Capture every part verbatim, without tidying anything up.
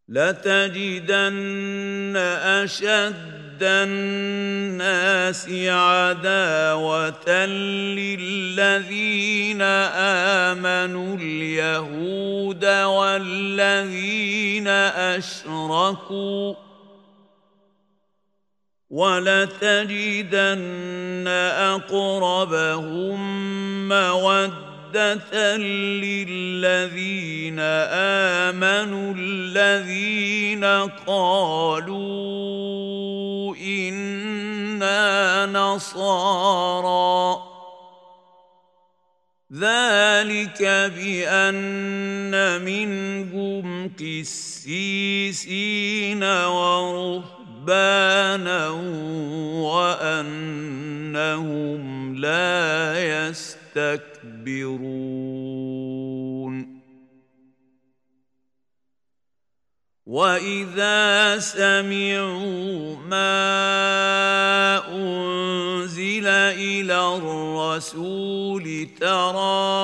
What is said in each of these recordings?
لتجدن أشد الناس عداوة للذين آمنوا اليهود والذين أشركوا ولتجدن أقربهم مودة للذين آمنوا الذين قالوا إنا نصارى ذلك بأن منهم قسيسين ورهبانا وأنهم لا يستكبرون وإذا سمعوا ما أنزل إلى الرسول ترى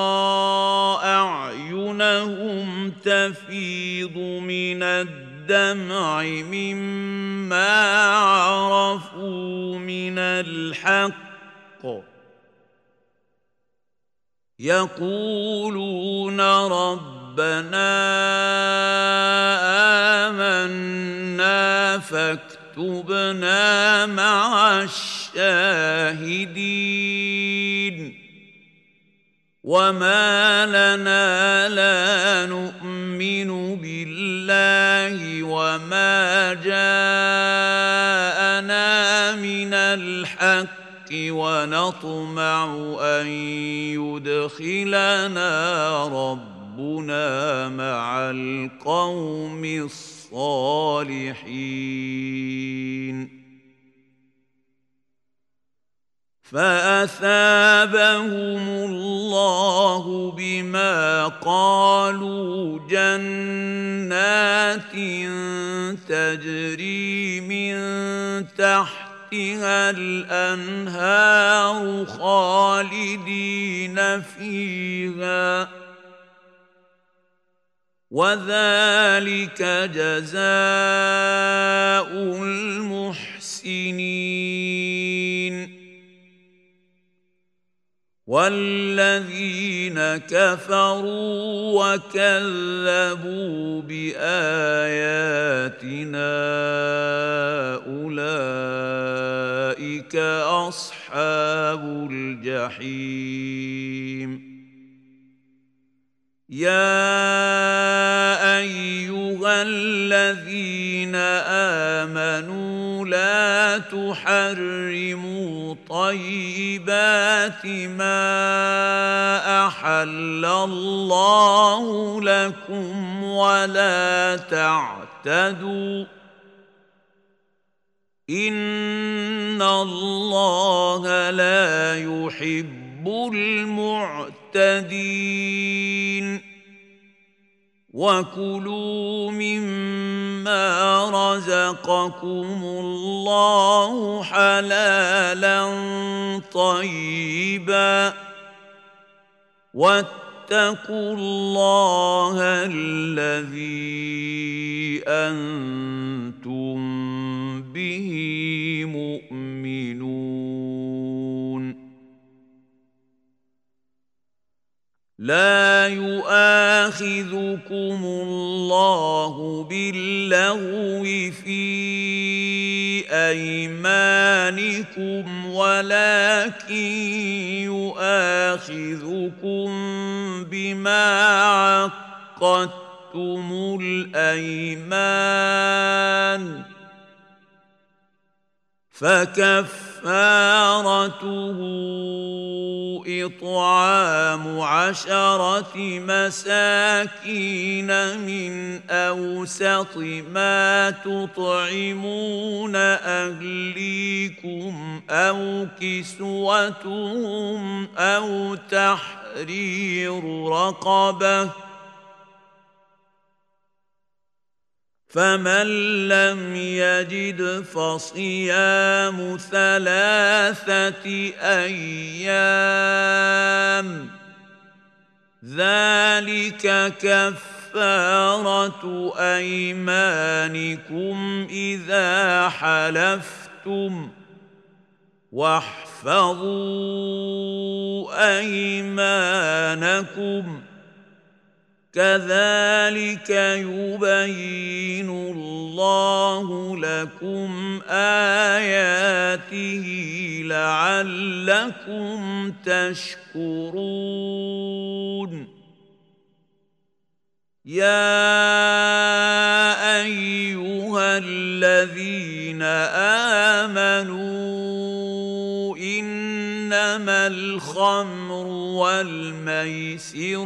أعينهم تفيض من الدمع مما عرفوا من الحق يقولون ربنا آمنا فاكتبنا مع الشاهدين وما لنا لا نؤمن بالله وما جاءنا من الحق ونطمع أن يدخلنا ربنا مع القوم الصالحين فأثابهم الله بما قالوا جنات تجري من تحتها الأنهار خالدين فيها وذلك جزاء المحسنين والذين كفروا وكذبوا بآياتنا أولئك أصحاب الجحيم يا أيها الذين آمنوا لا تحرموا طيبات ما أحل الله لكم ولا تعتدوا إن الله لا يحب المعتدين وكلوا مما رزقكم الله حلالا طيبا واتقوا الله الذي أنتم به مؤمنون لا يؤاخذكم الله باللغو في أيمانكم ولكن يؤاخذكم بما عقدتم الأيمان فكفارته إطعام عشرة مساكين من أوسط ما تطعمون أهليكم أو كسوتهم أو تحرير رقبة فمن لم يجد فصيام ثلاثة أيام ذلك كفارة كفارة أيمانكم إذا حلفتم واحفظوا أيمانكم كذلك يبين الله لكم آياته لعلكم تشكرون يا أيها الذين آمنوا إنما الخمر والميسر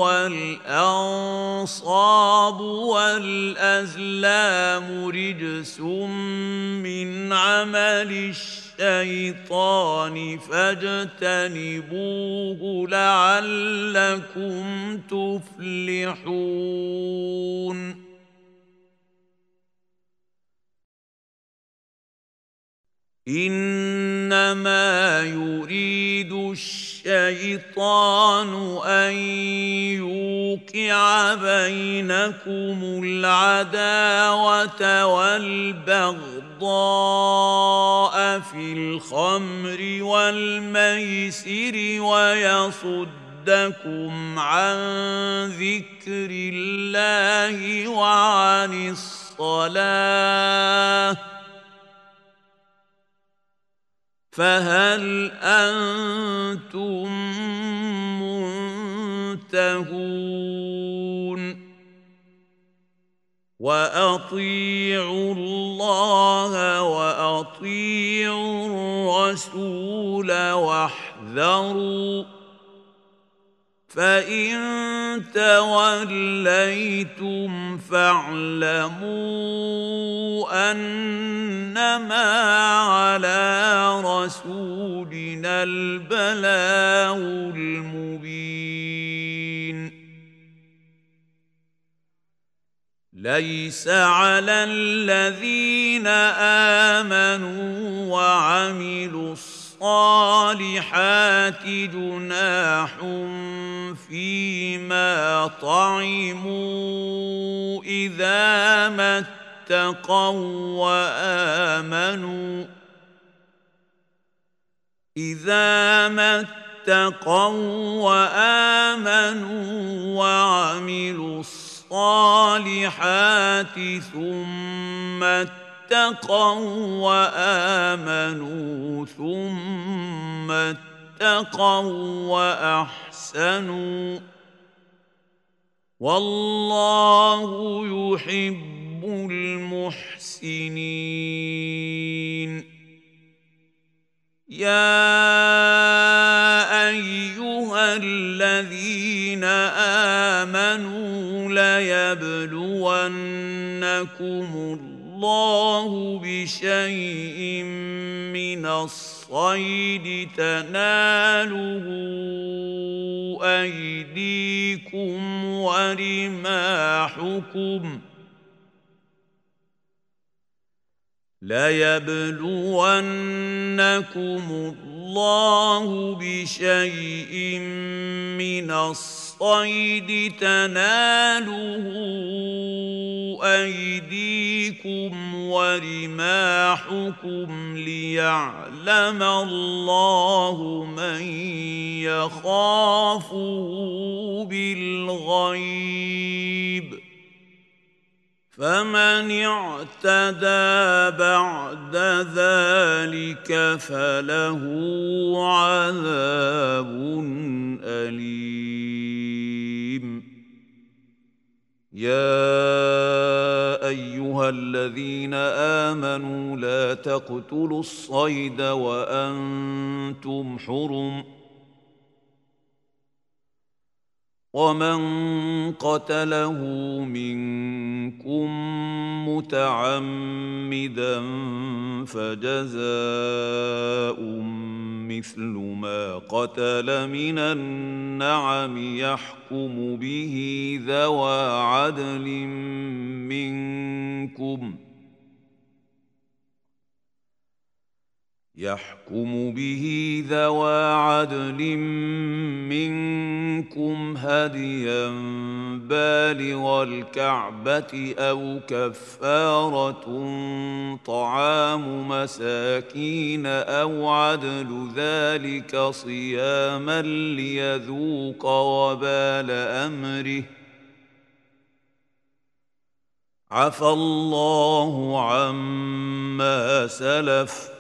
والأنصاب والأزلام رجس من عمل الشيطان فاجتنبوه لعلكم تفلحون إنما يريد الشيطان أن يوقع بينكم العداوة والبغضاء في الخمر والميسر ويصدكم عن ذكر الله وعن الصلاة فهل أنتم منتهون وأطيعوا الله وأطيعوا الرسول واحذروا فإن توليتم فاعلموا أنما على رسولنا البلاغ المبين ليس على الذين آمنوا وعملوا الصالحات جناح فيما طعموا إذا ما اتقوا وآمنوا إذا ما اتقوا وآمنوا وعملوا الصالحات ثم اتقوا وآمنوا ثم اتقوا وأحسنوا والله يحب المحسنين يا أيها الذين آمنوا ليبلونكم الله بشيء من الصيد تناله أيديكم ورماحكم ليبلونكم الله بشيء من الصيد تناله أيديكم ورماحكم ليعلم الله من يخافه بالغيب فمن اعتدى بعد ذلك فله عذاب أليم يا أيها الذين آمنوا لا تقتلوا الصيد وأنتم حرم ومن قتله منكم متعمدا فجزاء مثل ما قتل من النعم يحكم به ذوى عدل منكم يحكم به ذوى عدل منكم هديا بالغ الكعبة أو كفارة طعام مساكين أو عدل ذلك صياما ليذوق وبال أمره عفى الله عما سلف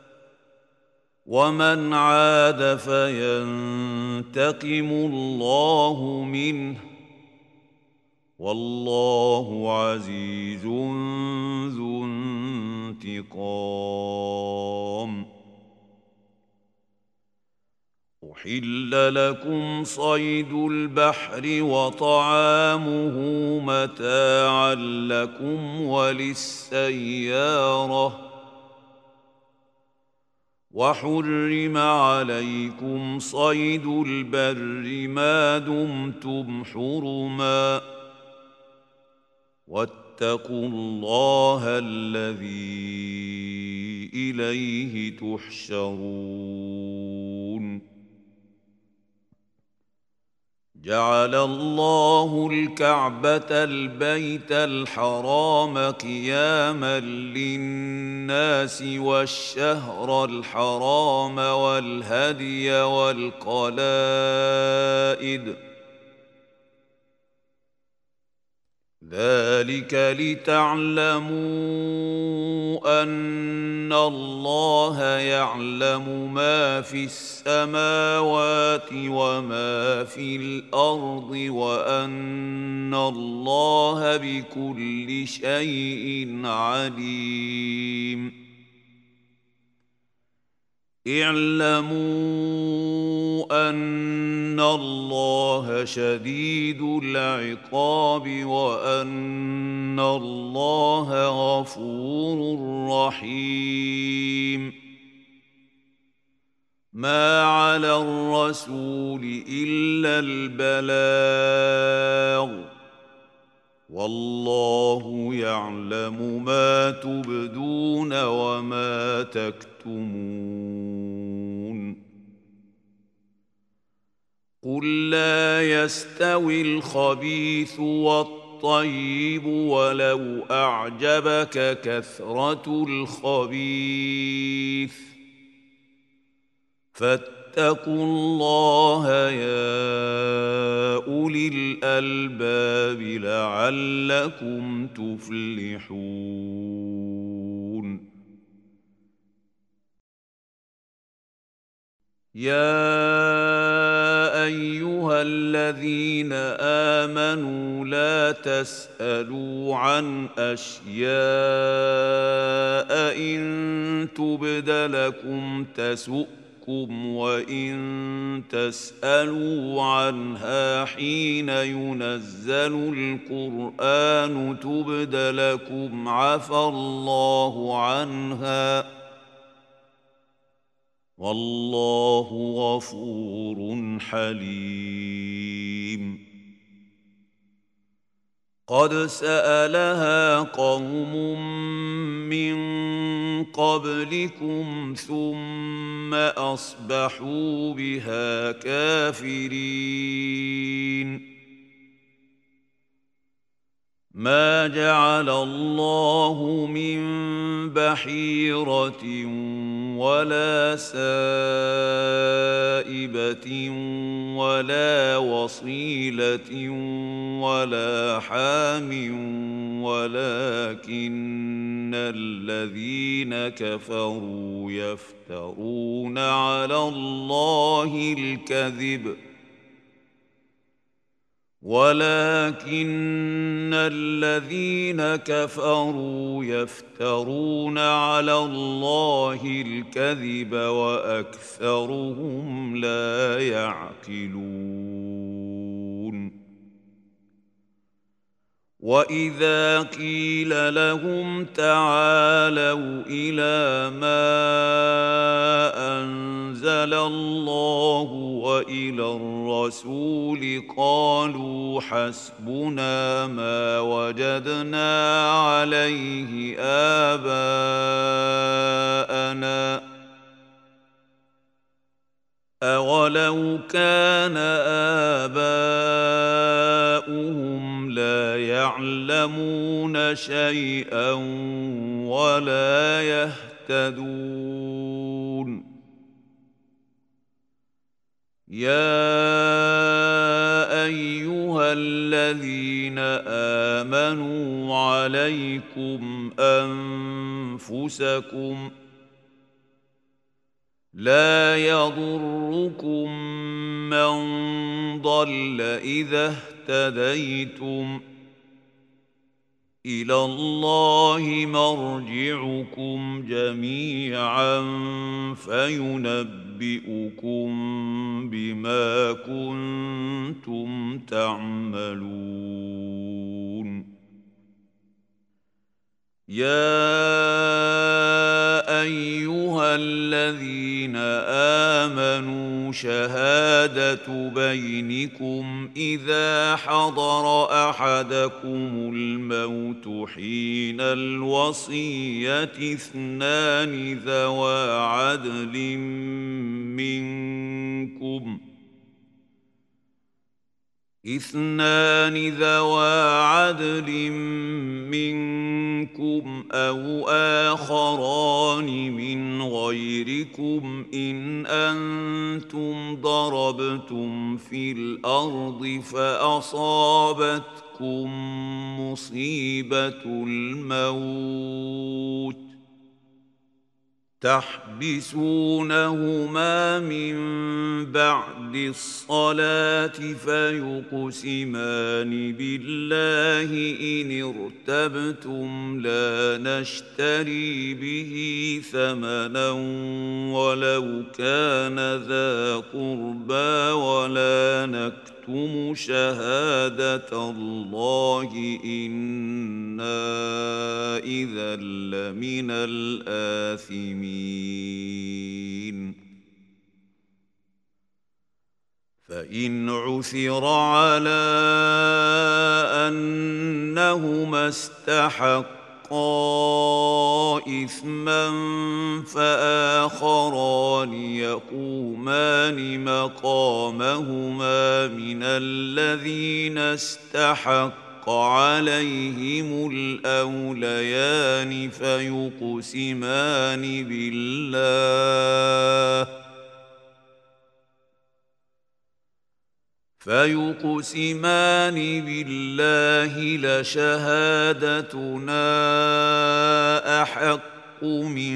ومن عاد فينتقم الله منه والله عزيز ذو انتقام. أحل لكم صيد البحر وطعامه متاعا لكم وللسيارة وحرم عليكم صيد البر ما دمتم حرما واتقوا الله الذي إليه تحشرون. جعل الله الكعبة البيت الحرام قياما للناس والشهر الحرام والهدي والقلائد ذلك لتعلموا أن الله يعلم ما في السماوات وما في الأرض وأن الله بكل شيء عليم. اعلموا أن الله شديد العقاب وأن الله غفور رحيم. ما على الرسول إلا البلاغ والله يعلم ما تبدون وما تكتمون. قل لا يستوي الخبيث والطيب ولو أعجبك كثرة الخبيث فاتقوا الله يا أولي الألباب لعلكم تفلحون. يا أيها الذين آمنوا لا تسألوا عن أشياء إن تبد لكم تسؤكم وإن تسألوا عنها حين ينزل القرآن تبد لكم عفى الله عنها والله غفور حليم. قد سألها قوم من قبلكم ثم أصبحوا بها كافرين. ما جعل الله من بحيرة ولا سائبة ولا وصيلة ولا حام ولكن الذين كفروا يفترون على الله الكذب ولكن الذين كفروا يفترون على الله الكذب وأكثرهم لا يعقلون. وإذا قيل لهم تعالوا إلى ما أنزل الله وإلى الرسول قالوا حسبنا ما وجدنا عليه آباءنا أولو كان آباؤهم لا يعلمون شيئا ولا يهتدون يا أيها الذين آمنوا عليكم أنفسكم لا يضركم من ضل إذا اهتديتم إلى الله مرجعكم جميعا فينبئكم بما كنتم تعملون يا أيها الذين آمنوا شهادة بينكم إذا حضر أحدكم الموت حين الوصية اثنان ذوى عدل منكم اثنان ذوى عدل منكم أو آخران من غيركم إن أنتم ضربتم في الأرض فأصابتكم مصيبة الموت تحبسونهما من بعد الصلاة فيقسمان بالله إن ارتبتم لا نشتري به ثمنا ولو كان ذا قربى ولا نكتم شهادة الله إنا إذا لمن الآثمين فإن عثر على أنهما استحقا إثما فآخران يقومان مقامهما من الذين استحق عليهم الأوليان فيقسمان بالله فيقسمان بالله لشهادتنا أحق من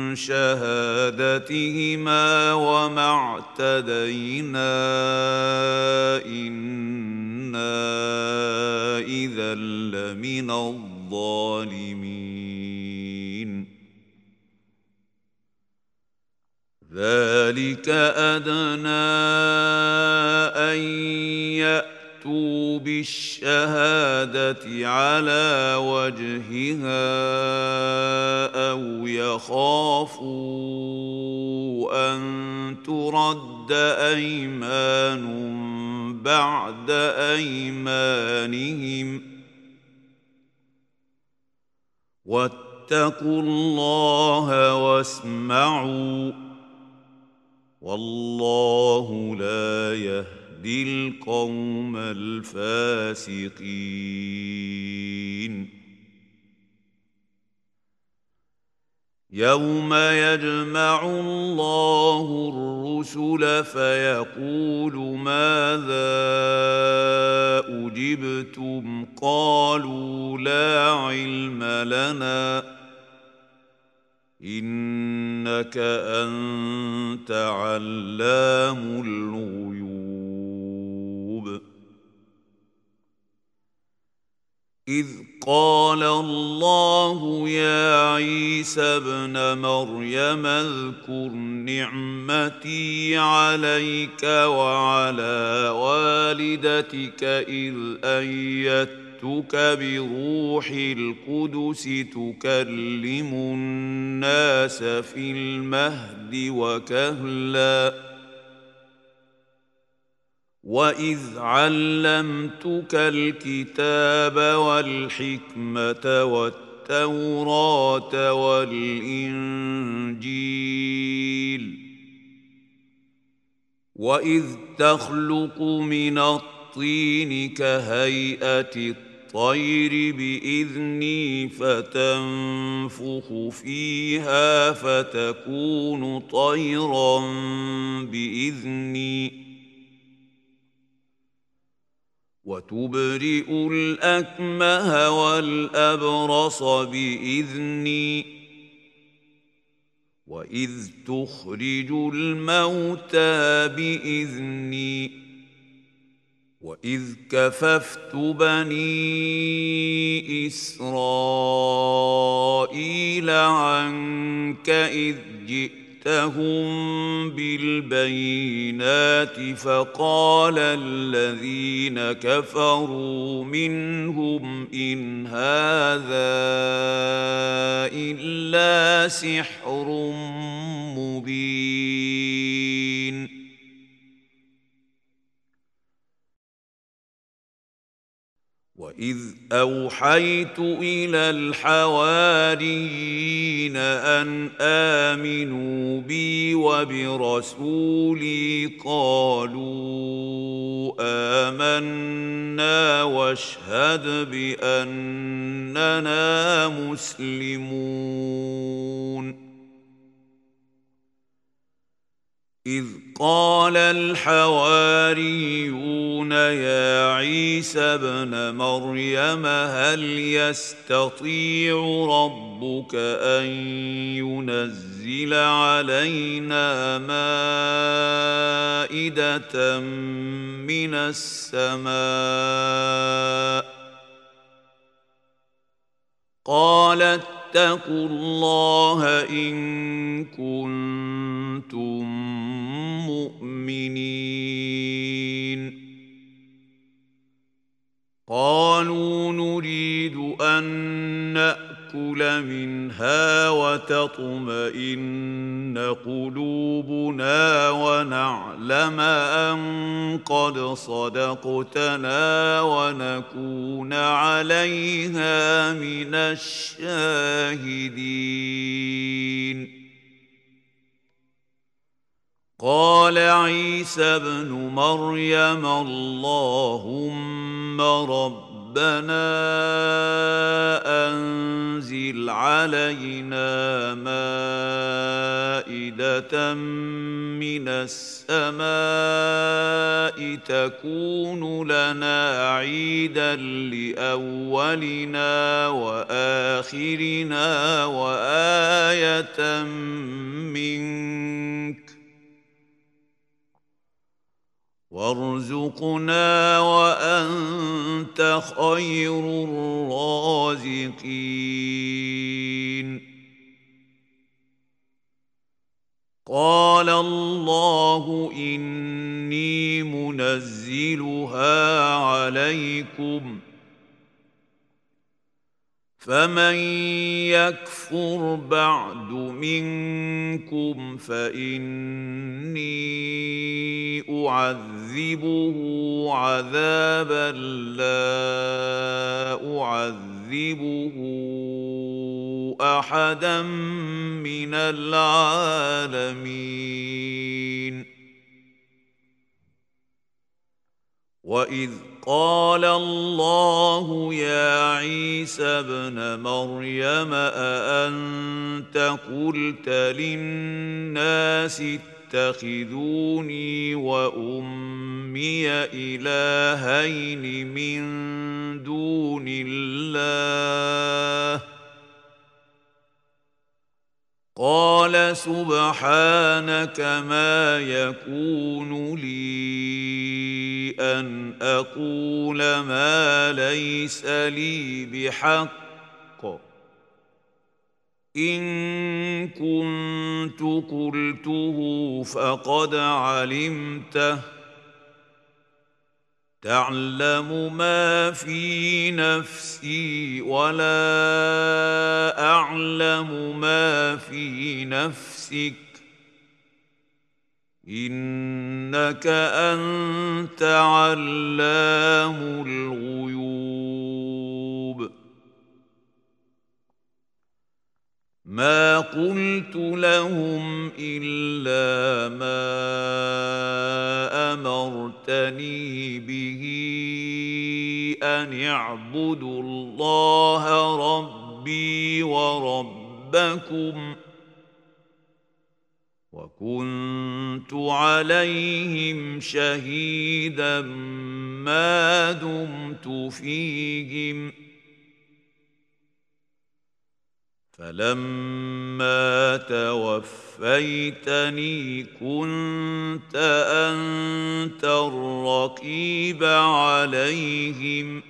شهادتهما وما اعتدينا إنا إذا لمن الظالمين ذلك أدنى أن يأتوا بالشهادة على وجهها أو يخافوا أن ترد أيمان بعد أيمانهم واتقوا الله واسمعوا والله لا يهدي القوم الفاسقين يوم يجمع الله الرسل فيقول ماذا أجبتم قالوا لا علم لنا إنك أنت علام الغيوب إذ قال الله يا عيسى ابن مريم اذكر نعمتي عليك وعلى والدتك إذ أيدتك بروح القدس تكلم الناس في المهد وكهلا وإذ علمتك الكتاب والحكمة والتوراة والإنجيل وإذ تخلق من الطين كهيئة الطير بإذني فتنفخ فيها فتكون طيرا بإذني وتبرئ الأكمه والأبرص بإذني وإذ تخرج الموتى بإذني وإذ كففت بني إسرائيل عنك إذ جئتهم بالبينات فقال الذين كفروا منهم إن هذا إلا سحر مبين وإذ أوحيت إلى الحواريين أن آمنوا بي وبرسولي قالوا آمنا واشهد بأننا مسلمون إذ قال الحواريون يا عيسى ابن مريم هل يستطيع ربك أن ينزل علينا مائدة من السماء قال اتقوا الله إن كنتم مؤمنين قالوا نريد أن نأكل منها وتطمئن قلوبنا ونعلم أن قد صدقتنا ونكون عليها من الشاهدين قال عيسى ابن مريم اللهم ربنا أنزل علينا مائدة من السماء تكون لنا عيدا لأولنا وآخرنا وآية منك وارزقنا وأنت خير الرازقين قال الله إني منزلها عليكم فمن يكفر بعد منكم فإني أعذبه عذابا لا أعذبه أحدا من العالمين وإذ قال الله يا عيسى ابن مريم أأنت قلت للناس اتخذوني وأمي إلهين من دون الله قال سبحانك ما يكون لي أن أقول ما ليس لي بحق إن كنت قلته فقد علمته تعلم ما في نفسي ولا أعلم ما في نفسك إنك أنت علام الغيوب ما قلت لهم إلا ما أمرتني به أن اعبدوا الله ربي وربكم وكنت عليهم شهيدا ما دمت فيهم فلما توفيتني كنت أنت الرقيب عليهم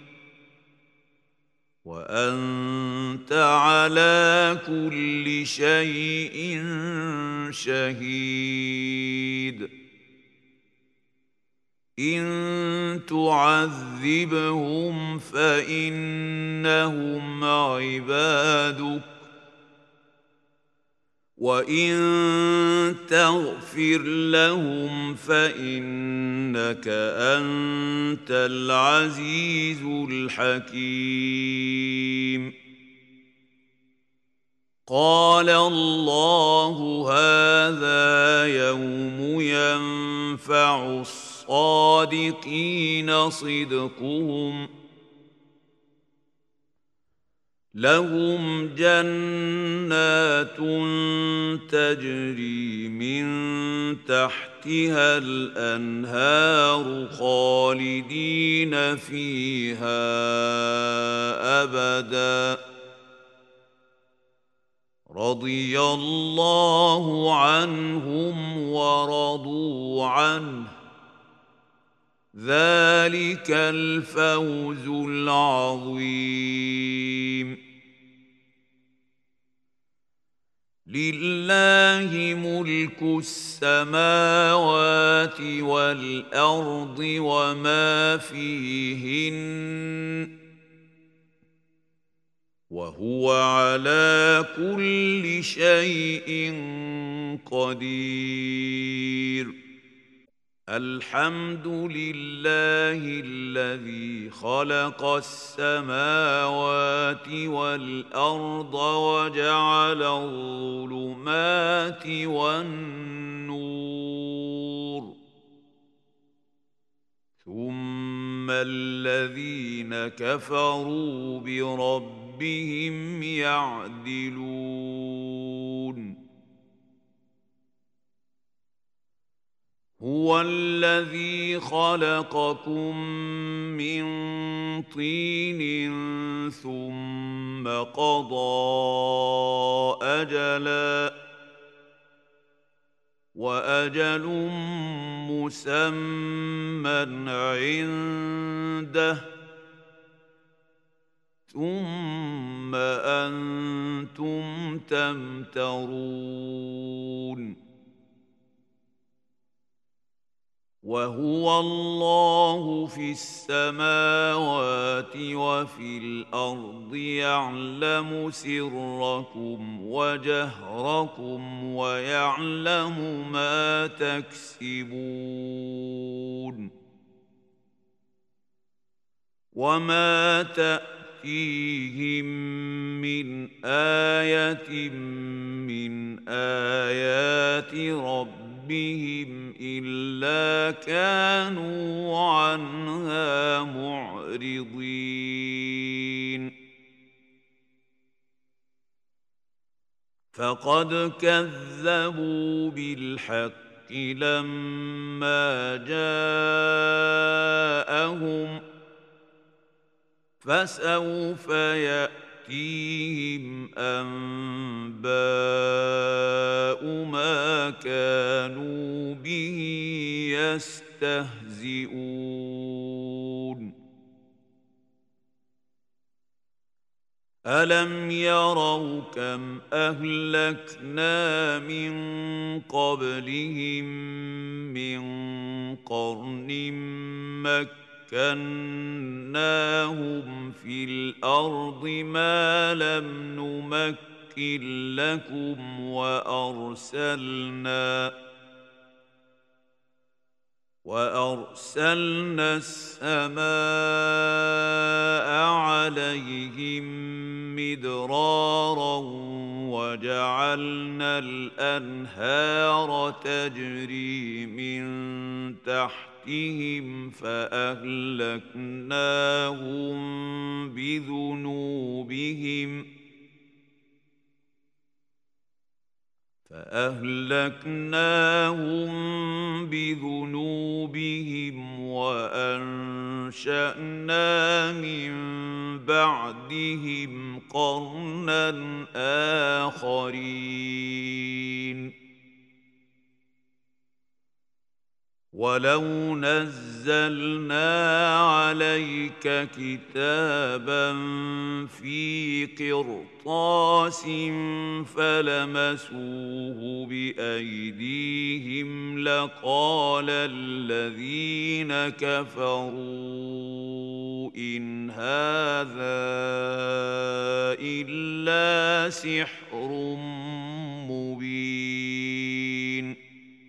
وأنت على كل شيء شهيد إن تعذبهم فإنهم عبادك وإن تغفر لهم فإنك أنت العزيز الحكيم قال الله هذا يوم ينفع الصادقين صدقهم لهم جنات تجري من تحتها الأنهار خالدين فيها أبدا رضي الله عنهم ورضوا عنه ذلك الفوز العظيم لله ملك السماوات والأرض وما فيهن وهو على كل شيء قدير الحمد لله الذي خلق السماوات والأرض وجعل الظلمات والنور ثم الذين كفروا بربهم يعدلون هو الذي خلقكم من طين ثم قضى أجلا وأجل مسمى عنده ثم أنتم تمترون وهو الله في السماوات وفي الأرض يعلم سركم وجهركم ويعلم ما تكسبون وما تأتيهم من آية من آيات ربهم بهم إلا كانوا عنها معرضين فقد كذبوا بالحق لما جاءهم فسوف يأتي يأتيهم أنباء ما كانوا به يستهزئون ألم يروا كم أهلكنا من قبلهم من قرن مكة مكناهم في الأرض ما لم نمكن لكم وأرسلنا وأرسلنا السماء عليهم مدرارا وجعلنا الأنهار تجري من تحت تحتهم فأهلكناهم بذنوبهم فأهلكناهم بذنوبهم وأنشأنا من بعدهم قرنا آخرين ولو نزلنا عليك كتابا في قرطاس فلمسوه بأيديهم لقال الذين كفروا إن هذا إلا سحر مبين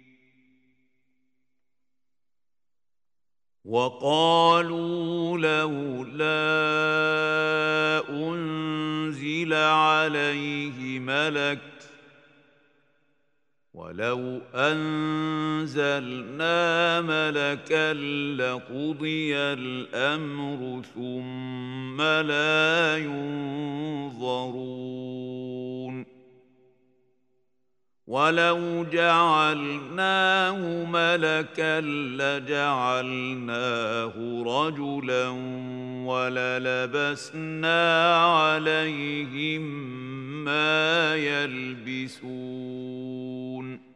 وقالوا لولا أنزل عليه ملك ولو أنزلنا ملكا لقضي الأمر ثم لا ينظرون ولو جعلناه ملكا لجعلناه رجلا وللبسنا عليهم ما يلبسون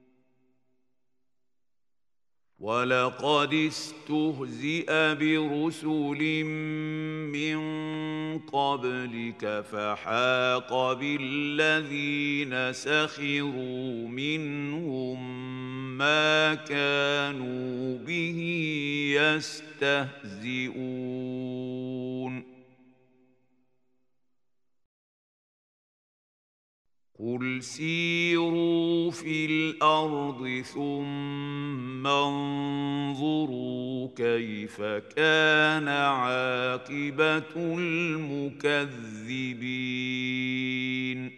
ولقد استهزئ برسل من قبلك فحاق بالذين سخروا منهم ما كانوا به يستهزئون قل سيروا في الأرض ثم انظروا كيف كان عاقبة المكذبين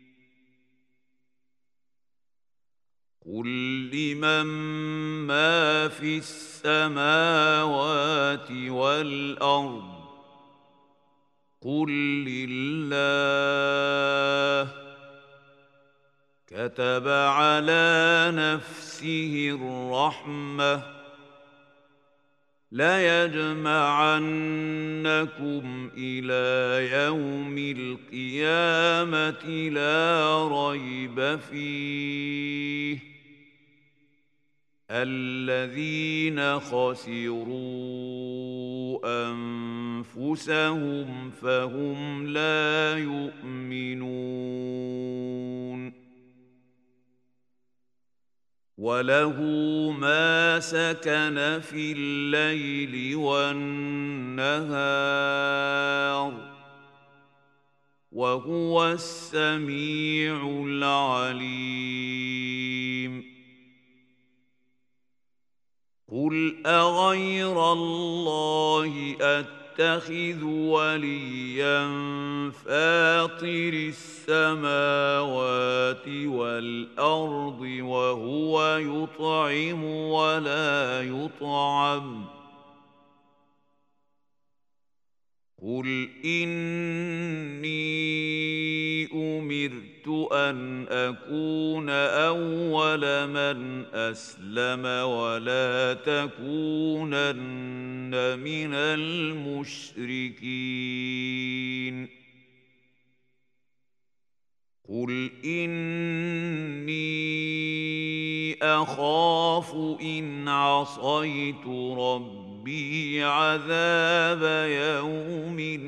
قل لمن ما في السماوات والأرض قل لله كتب على نفسه الرحمة ليجمعنكم إلى يوم القيامة لا ريب فيه الذين خسروا أنفسهم فهم لا يؤمنون وله ما سكن في الليل والنهار وهو السميع العليم قل أغير الله أتخذ وليا فاطر السماوات والأرض وهو يطعم ولا يطعم قل إني أمرت أن أكون أول من أسلم ولا تكونن من المشركين قل إني أخاف إن عصيت ربي عذاب يوم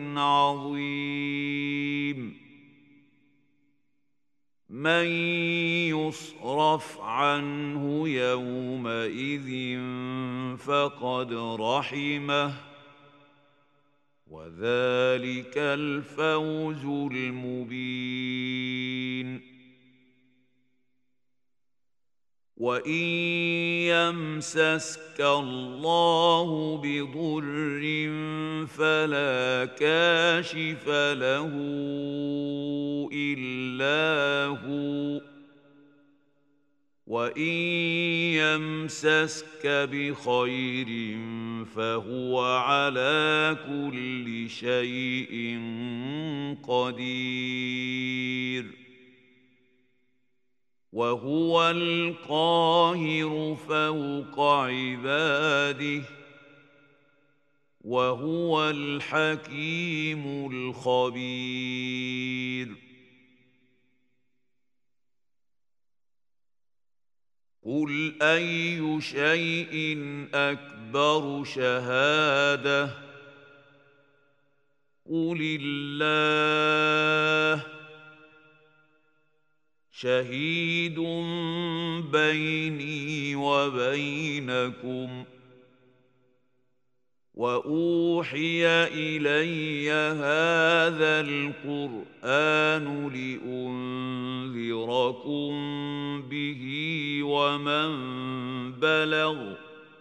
عظيم من يصرف عنه يومئذ فقد رحمه وذلك الفوز المبين وإن يمسسك الله بضر فلا كاشف له إلا هو وإن يمسسك بخير فهو على كل شيء قدير وهو القاهر فوق عباده وهو الحكيم الخبير قل أي شيء أكبر شهادة قل الله شهيد بيني وبينكم وأوحي إلي هذا القرآن لأنذركم به ومن بلغ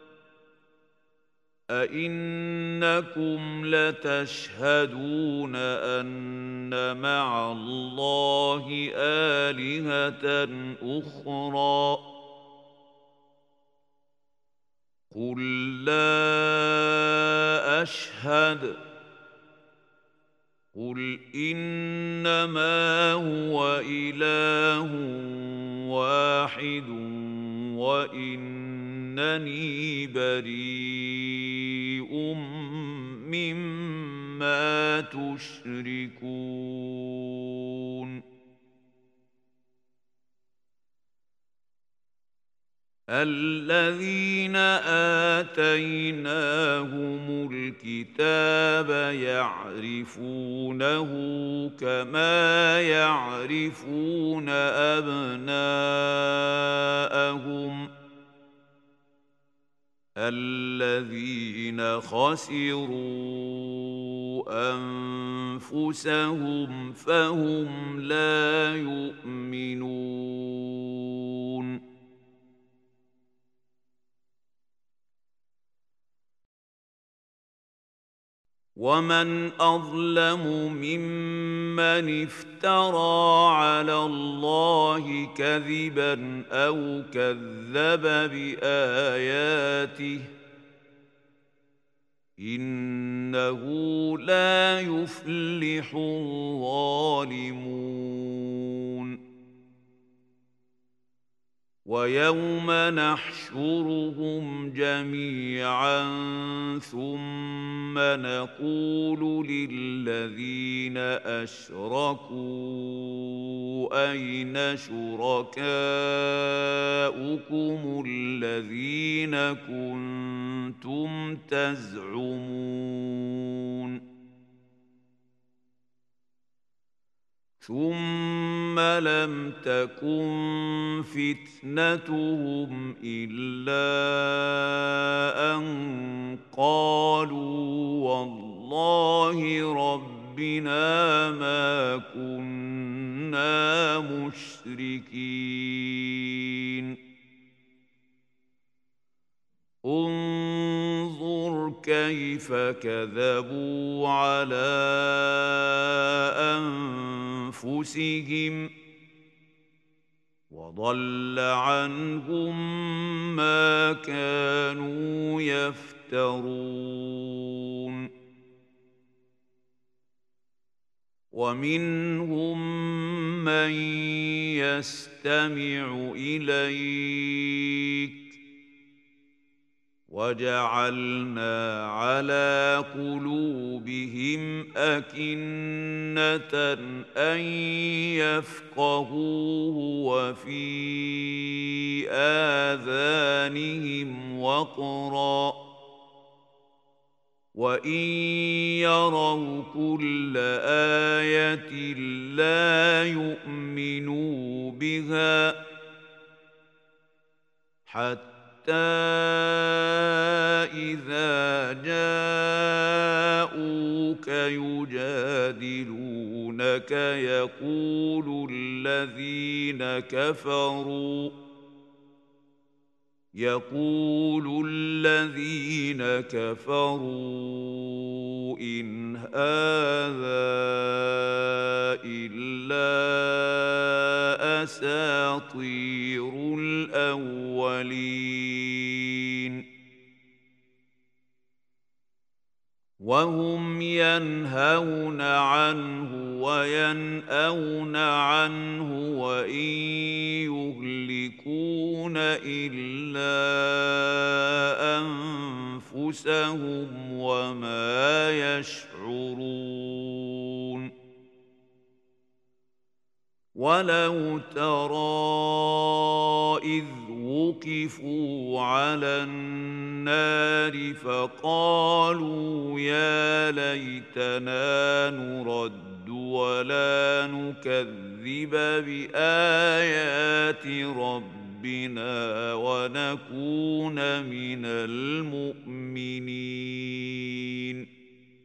أئنكم لتشهدون أن مع الله آلهة أخرى قل لا أشهد قل إنما هو إله واحد وإنني بريء مما تشركون الذين آتيناهم الكتاب يعرفونه كما يعرفون أبناءهم الذين خسروا أنفسهم فهم لا يؤمنون ومن أظلم ممن افترى على الله كذبا أو كذب بآياته إنه لا يفلح الظالمون ويوم نحشرهم جميعا ثم نقول للذين أشركوا أين شركاؤكم الذين كنتم تزعمون ثم لم تكن فتنتهم إلا أن قالوا والله ربنا ما كنا مشركين انظر كيف كذبوا على أنفسهم وضل عنهم ما كانوا يفترون ومنهم من يستمع إليك وجعلنا على قلوبهم أكنة أن يفقهوه وفي آذانهم وقرا وإن يروا كل آية لا يؤمنوا بها حتى حتى إذا جاءوك يجادلونك يقول الذين كفروا يقول الذين كفروا إن هذا إلا أساطير الأولين وهم ينهون عنه وينأون عنه وإن يهلكون إلا أنفسهم وما يشعرون ولو ترى إذ وقفوا على النار فقالوا يا ليتنا نرد ولا نكذب بآيات ربنا ونكون من المؤمنين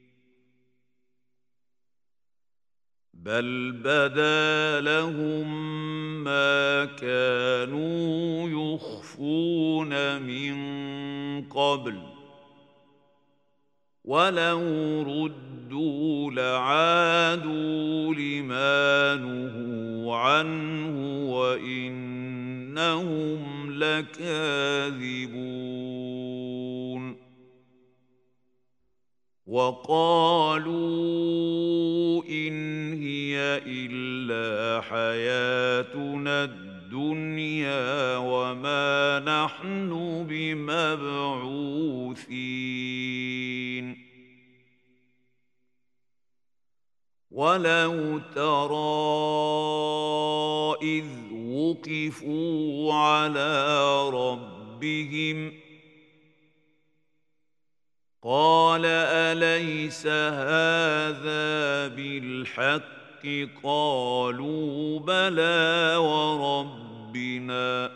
بل بدا لهم ما كانوا يخفون من قبل ولو ردوا لعادوا لما نهوا عنه وإنهم لكاذبون وقالوا إن هي إلا حياتنا الدنيا وما نحن بمبعوثين ولو ترى إذ وقفوا على ربهم قال أليس هذا بالحق قالوا بلى وربنا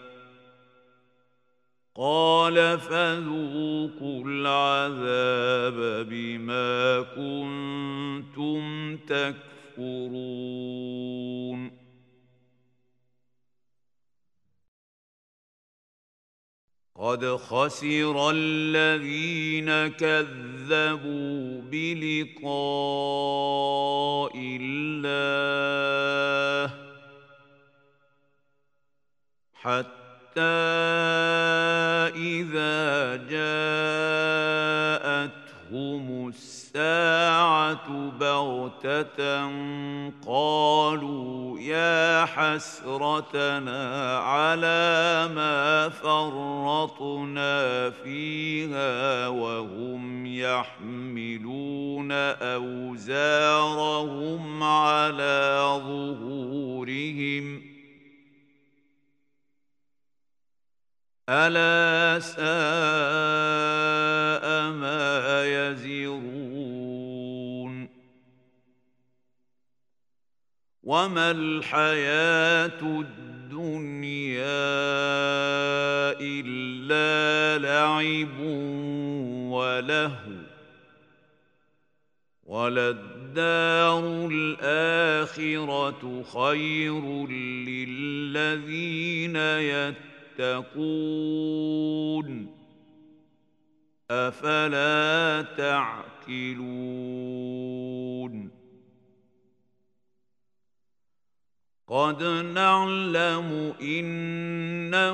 قال فذوقوا العذاب بما كنتم تكفرون قد خسر الذين كذبوا بلقاء الله حتى إذا جاءتهم الساعة بغتة قالوا يا حسرتنا على ما فرطنا فيها وهم يحملون أوزارهم على ظهورهم ألا ساء ما يزرون وما الحياة الدنيا إلا لعب ولهو وللدار الآخرة خير للذين يتقون أفلا تعقلون قد نعلم إنه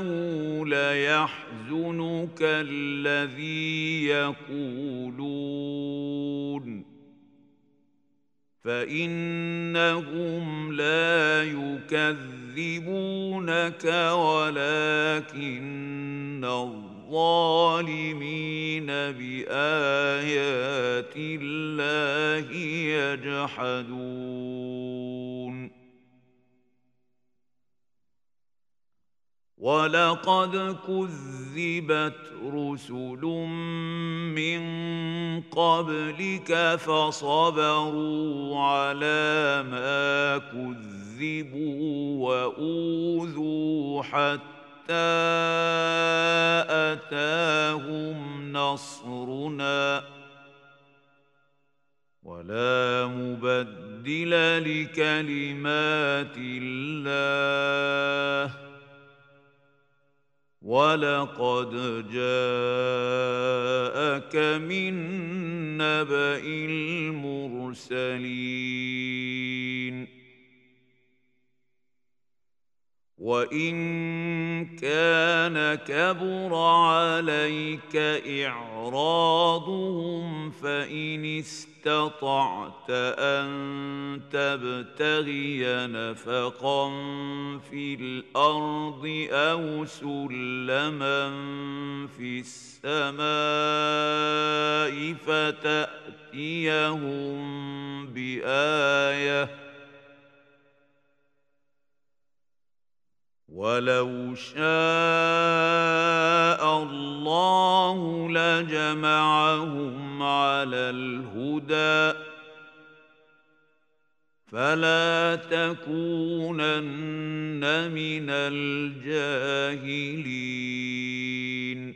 ليحزنك الذي يقولون فإنهم لا يكذبونك ولكن الظالمين بآيات الله يجحدون ولقد كذبت رسل من قبلك فصبروا على ما كذبوا وأوذوا حتى أتاهم نصرنا ولا مبدل لكلمات الله ولقد جاءك من نبأ المرسلين وإن كان كبر عليك إعراضهم فإن استطعت أن تبتغي نفقا في الأرض أو سلما في السماء فتأتيهم بآية ولو شاء الله لجمعهم على الهدى فلا تكونن من الجاهلين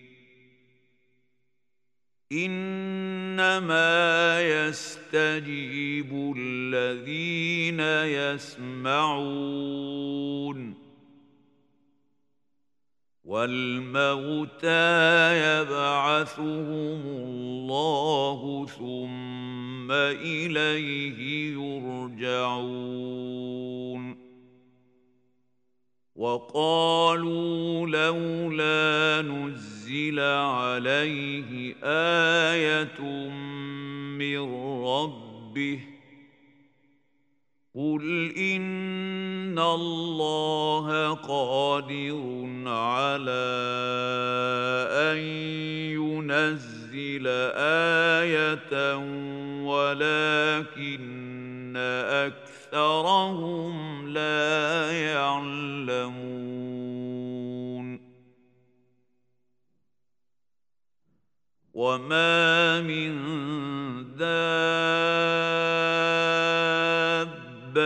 إنما يستجيب الذين يسمعون والموتى يبعثهم الله ثم إليه يرجعون وقالوا لولا نزل عليه آية من ربه قل إن الله قادر على أن ينزل آية ولكن أكثرهم لا يعلمون وما من دابة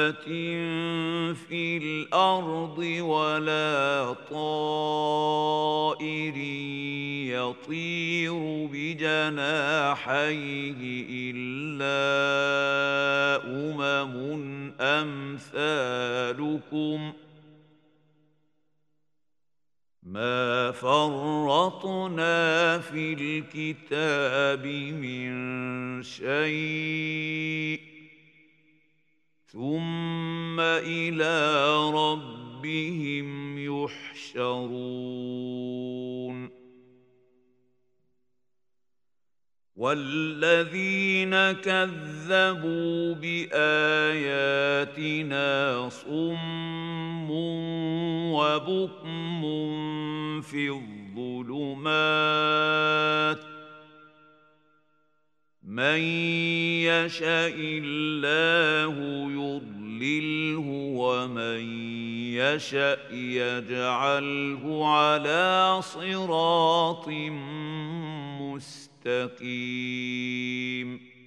في الأرض ولا طائر يطير بجناحيه إلا أمم أمثالكم ما فرطنا في الكتاب من شيء ثم إلى ربهم يحشرون والذين كذبوا بآياتنا صم وبكم في الظلمات من يشاء الله يضلله ومن يشاء يجعله على صراط مستقيم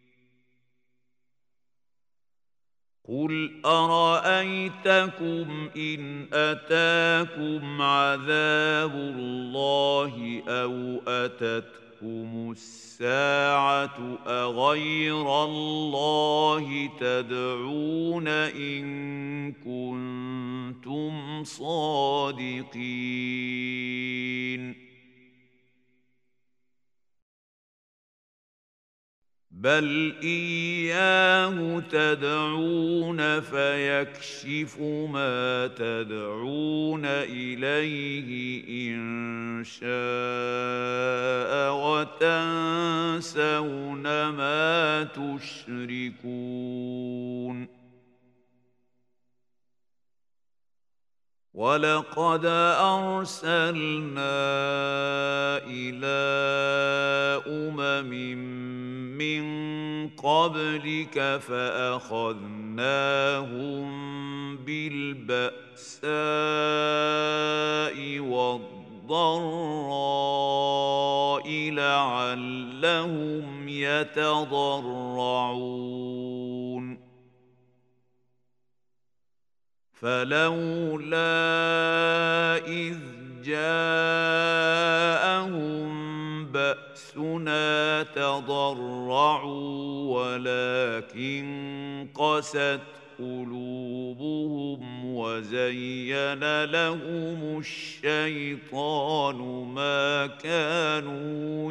قل أرأيتكم إن أتاكم عذاب الله أو أتتكم الساعة أغير الله تدعون إن كنتم صادقين بل إياه تدعون فيكشف ما تدعون إليه إن شاء وتنسون ما تشركون ولقد أرسلنا إلى أمم من قبلك فأخذناهم بالبأساء والضراء لعلهم يتضرعون فلولا إذ جاءهم بأسنا تضرعوا ولكن قست قلوبهم وزين لهم الشيطان ما كانوا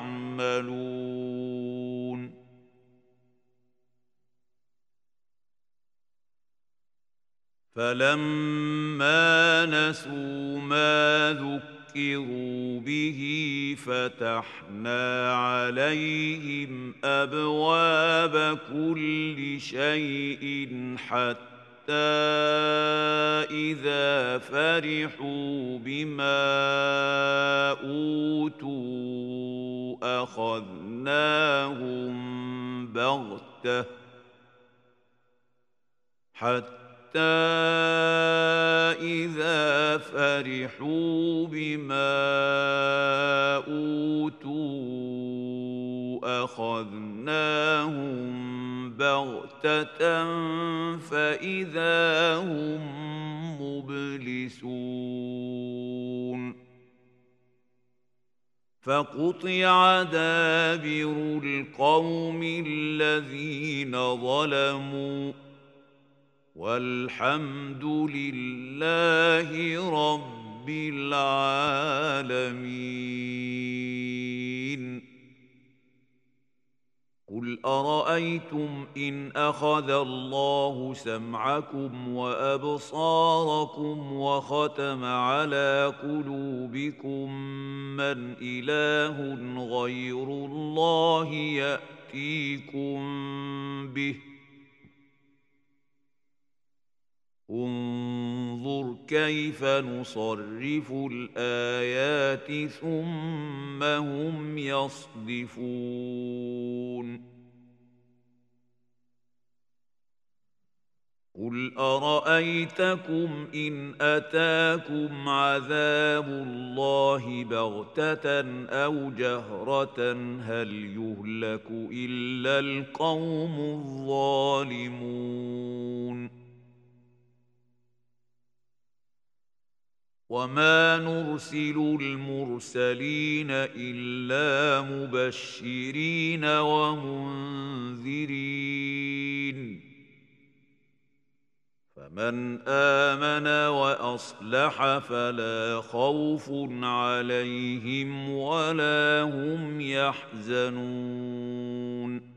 يعملون فلما نسوا ما ذكروا به فتحنا عليهم أبواب كل شيء حتى إذا فرحوا بما أوتوا أخذناهم بغتة حتى إذا فرحوا بما أوتوا أخذناهم بغتة فإذا هم مبلسون فقطع دابر القوم الذين ظلموا والحمد لله رب العالمين. قل أرأيتم إن أخذ الله سمعكم وأبصاركم وختم على قلوبكم من إله غير الله يأتيكم به انظر كيف نصرف الآيات ثم هم يصدفون. قل أرأيتكم إن أتاكم عذاب الله بغتة أو جهرة هل يهلك إلا القوم الظالمون. وما نرسل المرسلين إلا مبشرين ومنذرين فمن آمن وأصلح فلا خوف عليهم ولا هم يحزنون.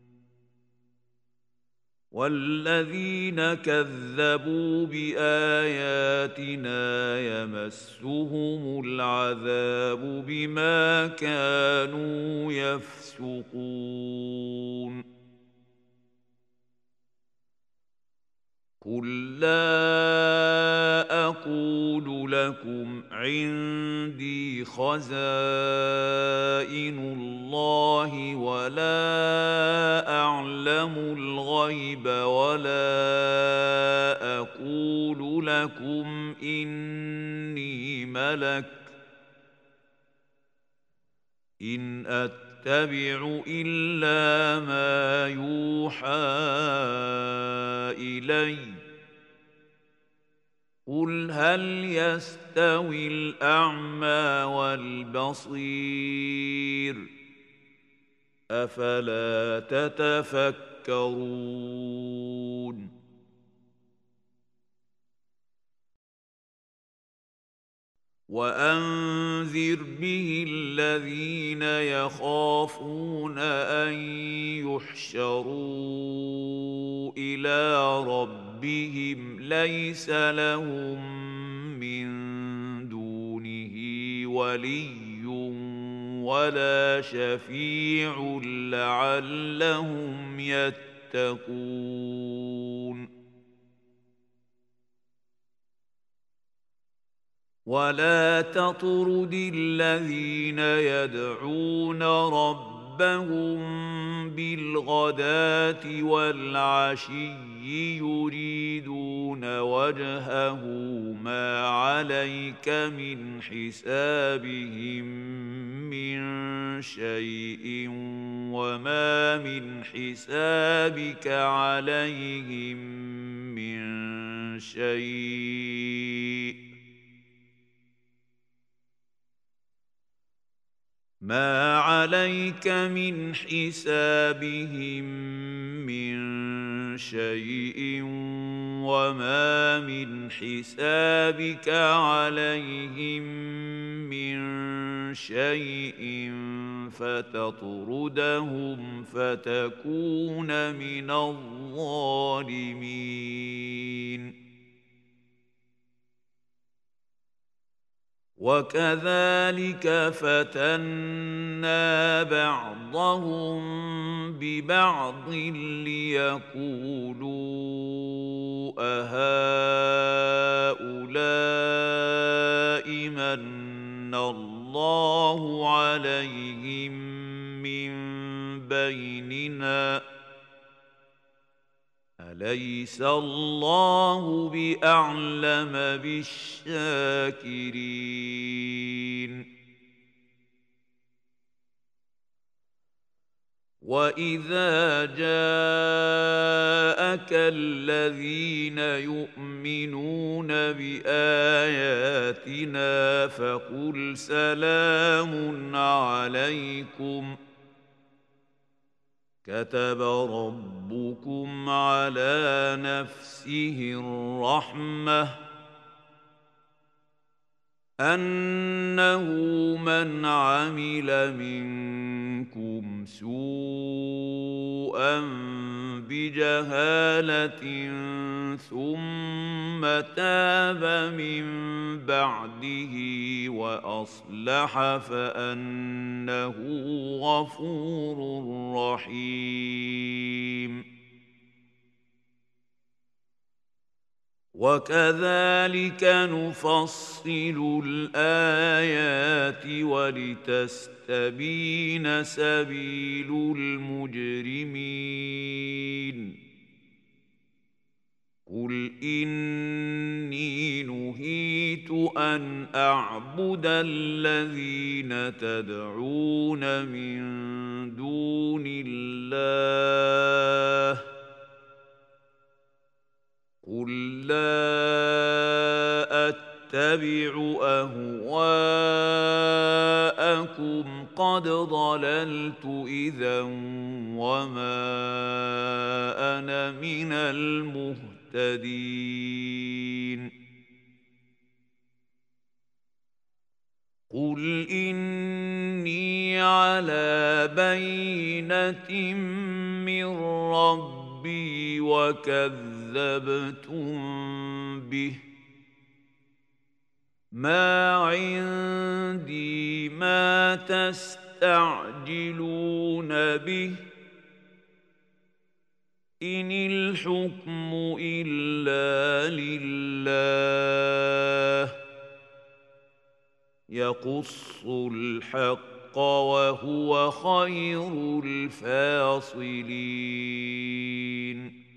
والذين كذبوا بآياتنا يمسهم العذاب بما كانوا يفسقون. قل لا أقول لكم عندي خزائن الله ولا أعلم الغيب ولا أقول لكم إني ملك إن أتبع إلا ما يوحى إلي قل هل يستوي الأعمى والبصير أفلا تتفكرون. وأنذر به الذين يخافون أن يحشروا إلى ربهم ليس لهم من دونه ولي ولا شفيع لعلهم يتقون. ولا تطرد الذين يدعون ربهم بالغداة والعشي يريدون وجهه ما عليك من حسابهم من شيء وما من حسابك عليهم من شيء ما عليك من حسابهم من شيء وما من حسابك عليهم من شيء فتطردهم فتكون من الظالمين. وكذلك فتنا بعضهم ببعض ليقولوا أهؤلاء من الله عليهم من بيننا أليس الله بأعلم بالشاكرين وإذا جاءك الذين يؤمنون بآياتنا فقل سلام عليكم كتب ربكم على نفسه الرحمة أنه من عمل منكم سوءا بجهالة ثم تاب من بعده وأصلح فأنه غفور رحيم وكذلك نفصل الآيات ولتستبين سبيل المجرمين قل إني نهيت أن أعبد الذين تدعون من دون الله قل لا أتبع أهواءكم قد ضللت إذا وما أنا من المهتدين قل إني على بينة من ربي وكذبتم به ما عندي ما تستعجلون به إن الحكم إلا لله يقص الحق وهو خير الفاصلين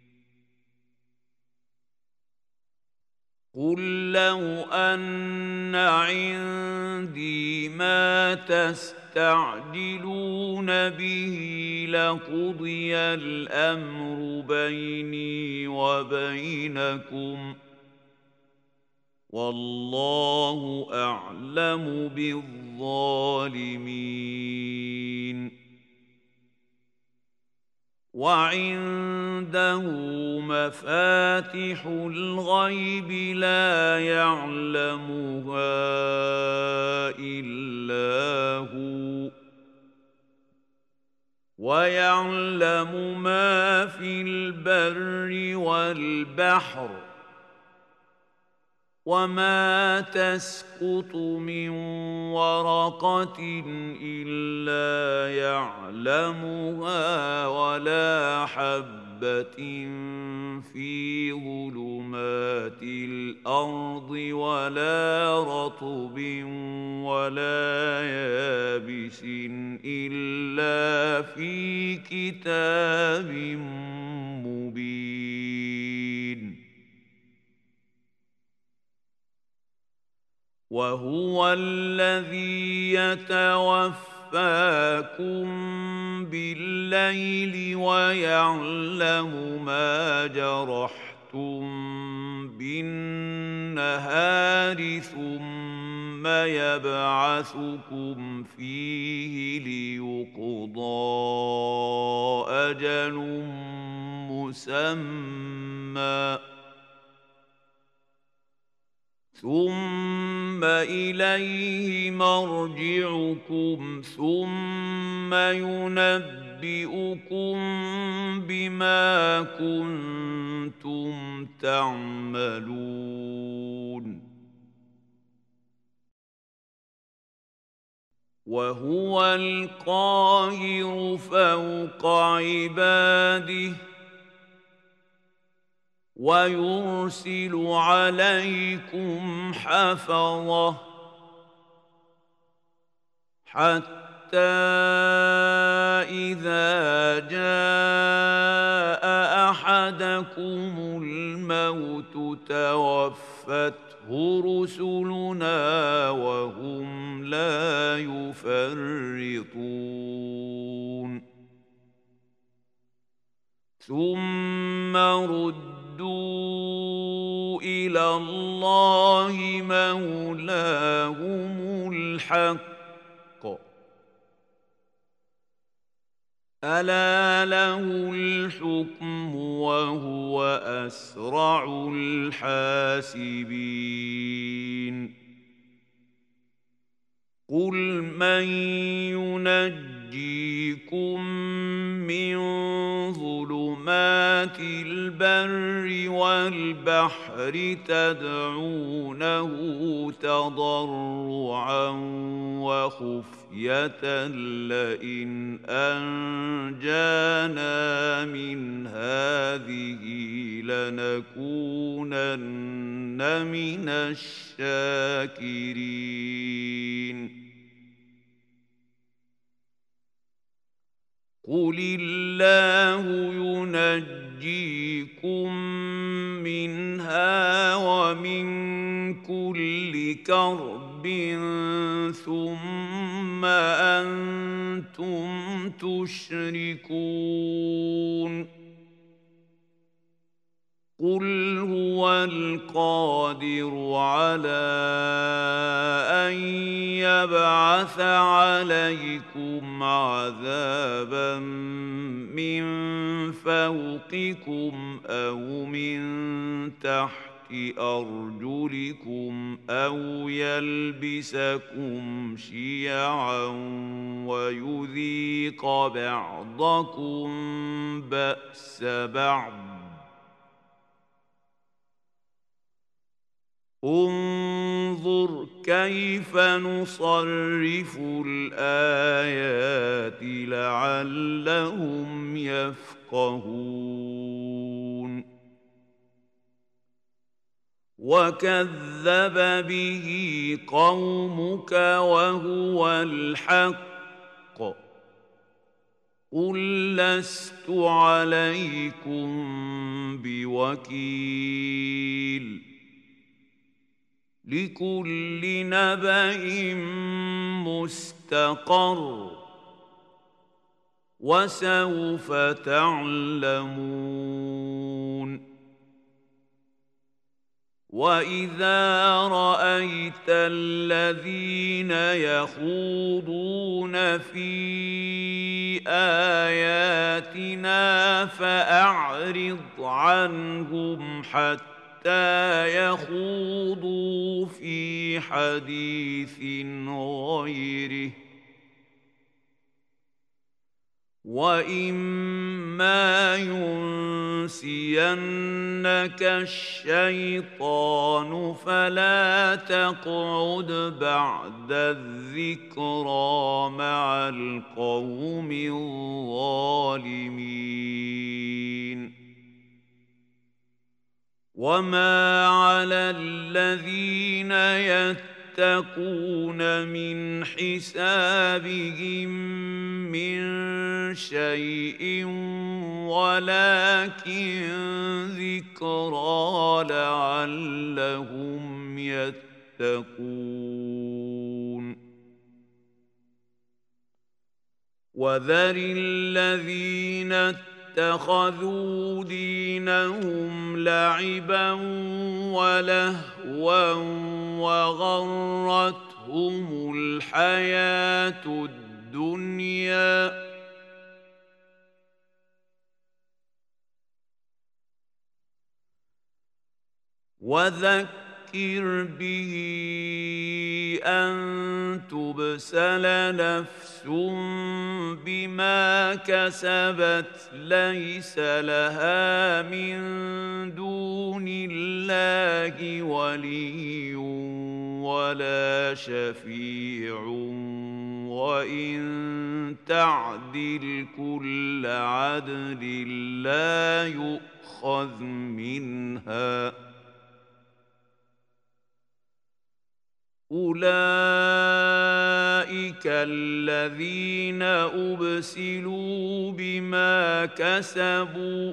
قل لو أن عندي ما تستعجلون به لقضي الأمر بيني وبينكم والله أعلم بالظالمين وعنده مفاتح الغيب لا يعلمها إلا هو ويعلم ما في البر والبحر وما تسقط من ورقة إلا يعلمها ولا حبة في ظلمات الأرض ولا رطب ولا يابس إلا في كتاب مبين وهو الذي يتوفاكم بالليل ويعلم ما جرحتم بالنهار ثم يبعثكم فيه ليقضى أجل مسمى ثم إليه مرجعكم ثم ينبئكم بما كنتم تعملون وهو القاهر فوق عباده ويرسل عليكم حفظة حتى إذا جاء أحدكم الموت توفته رسلنا وهم لا يفرطون ثم ردوا إلى الله مولاهم الحق ألا له الحكم وهو أسرع الحاسبين قل من ينجيكم من ظلمات البر والبحر تدعونه تضرعا وخفية لئن أنجانا من هذه لنكونن من الشاكرين قل الله ينجيكم منها ومن كل كرب ثم أنتم تشركون قل هو القادر على أن يبعث عليكم عذابا من فوقكم أو من تحت أرجلكم أو يلبسكم شيعا ويذيق بعضكم بأس بعض انظر كيف نصرف الآيات لعلهم يفقهون وكذب به قومك وهو الحق قل لست عليكم بوكيل لكل نبأ مستقر وسوف تعلمون وإذا رأيت الذين يخوضون في آياتنا فأعرض عنهم حتى حتى يخوضوا في حديث غيره وإما ينسينك الشيطان فلا تقعد بعد الذكرى مع القوم الظالمين وما على الذين يتقون من حسابهم من شيء ولكن ذكرى لعلهم يتقون وذر الذين اتخذوا دينهم لعبا ولهوا وغرتهم الحياة الدنيا وذكر به أن تبسل نفس بما كسبت ليس لها من دون الله ولي ولا شفيع وإن تعدل كل عدل لا يؤخذ منها أولئك الذين أبسلوا بما كسبوا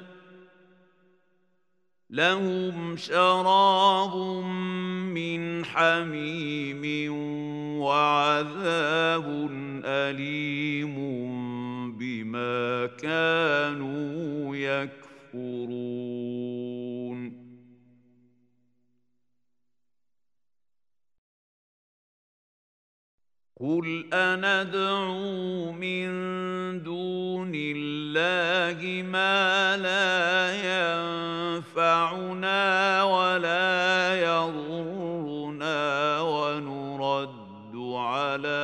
لهم شراب من حميم وعذاب أليم بما كانوا يكفرون قل أندعو من دون الله ما لا ينفعنا ولا يضرنا ونرد على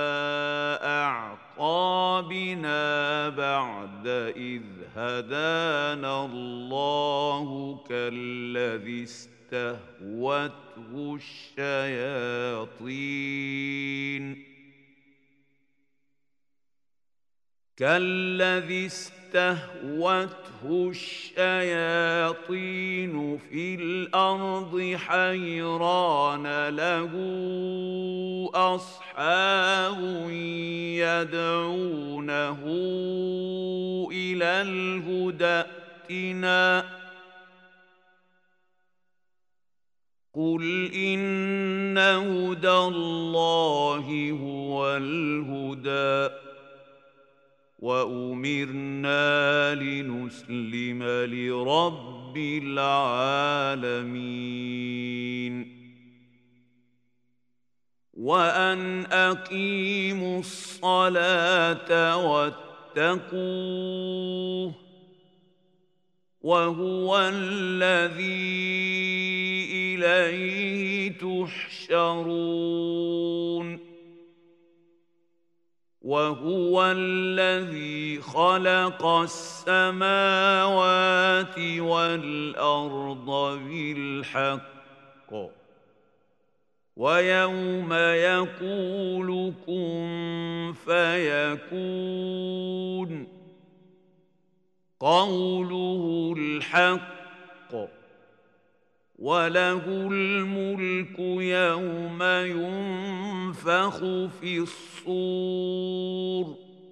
أعقابنا بعد إذ هدانا الله كالذي استهوته الشياطين كالذي استهوته الشياطين في الأرض حيران له أصحاب يدعونه إلى الهدى ائتنا قل إن هدى الله هو الهدى وأمرنا لنسلم لرب العالمين وأن أقيموا الصلاة واتقوه وهو الذي إليه تحشرون وهو الذي خلق السماوات والأرض بالحق ويوم يقول كن فيكون قوله الحق وله الملك يوم ينفخ في الصور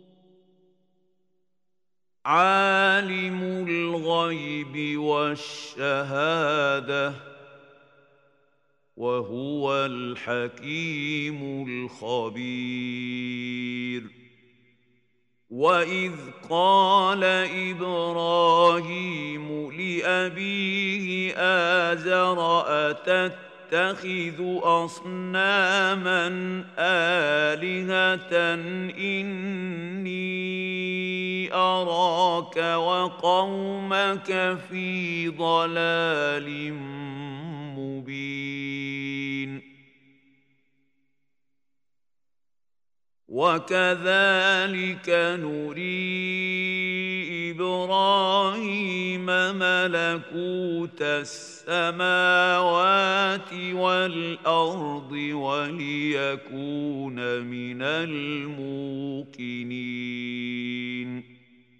عالم الغيب والشهادة وهو الحكيم الخبير وإذ قال إبراهيم لأبيه آزر أتتخذ أصناما آلهة إني أراك وقومك في ضلال مبين وكذلك نري إبراهيم ملكوت السماوات والأرض وليكون من الموقنين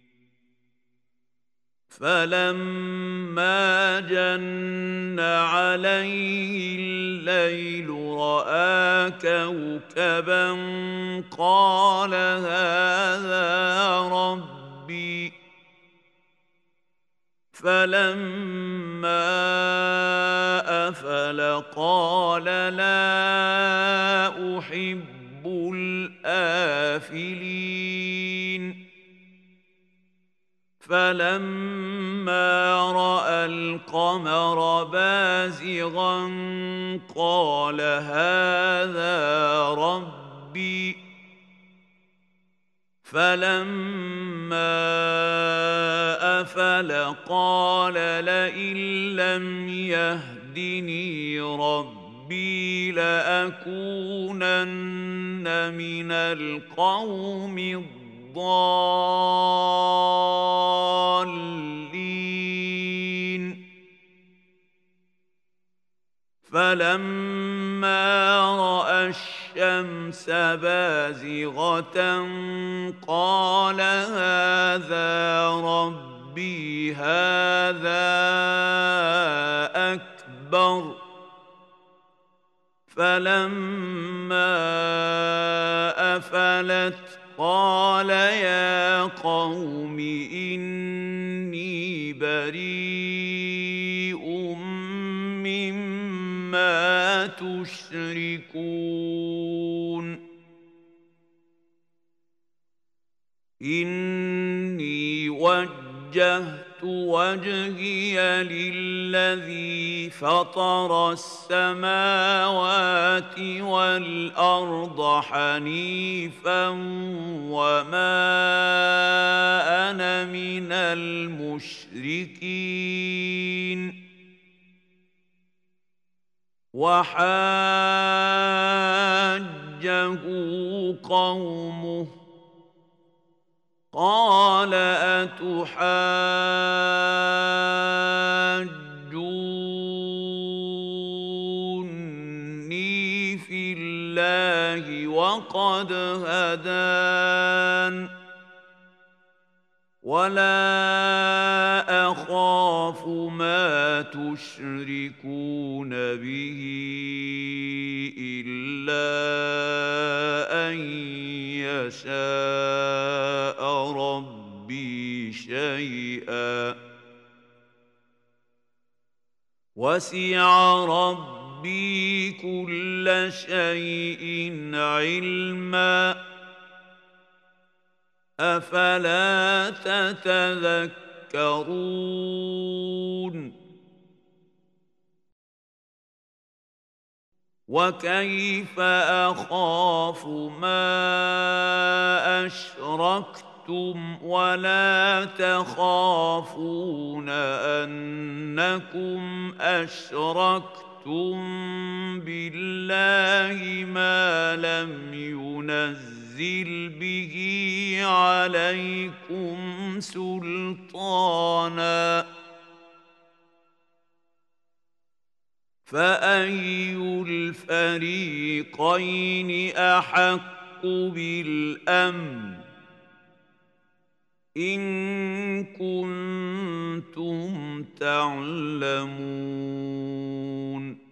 فلما جن عليه الليل رأى كوكبا قال هذا ربي فلما أفل قال لا أحب الآفلين فلما رأى القمر بازغا قال هذا ربي فلما أفل قال لئن لم يهدني ربي لأكونن من القوم الضالين فلما رأى الشمس بازغة قال هذا ربي هذا أكبر فلما أفلت قال يا قوم إني بريء مما تشركون إني وجهت وجهي للذي فطر السماوات والأرض حنيفا وما أنا من المشركين وحاجه قومه قال أتحاجوني في الله وقد هدان ولا أخاف ما تشركون به إلا أن يشاء ربي شيئا وسع ربي كل شيء علما أفلا تتذكرون وكيف أخاف ما أشركتم ولا تخافون أنكم أشركتم بالله ما لم ينزل به عليكم سلطانا فأي الفريقين أحق بالأمن إن كنتم تعلمون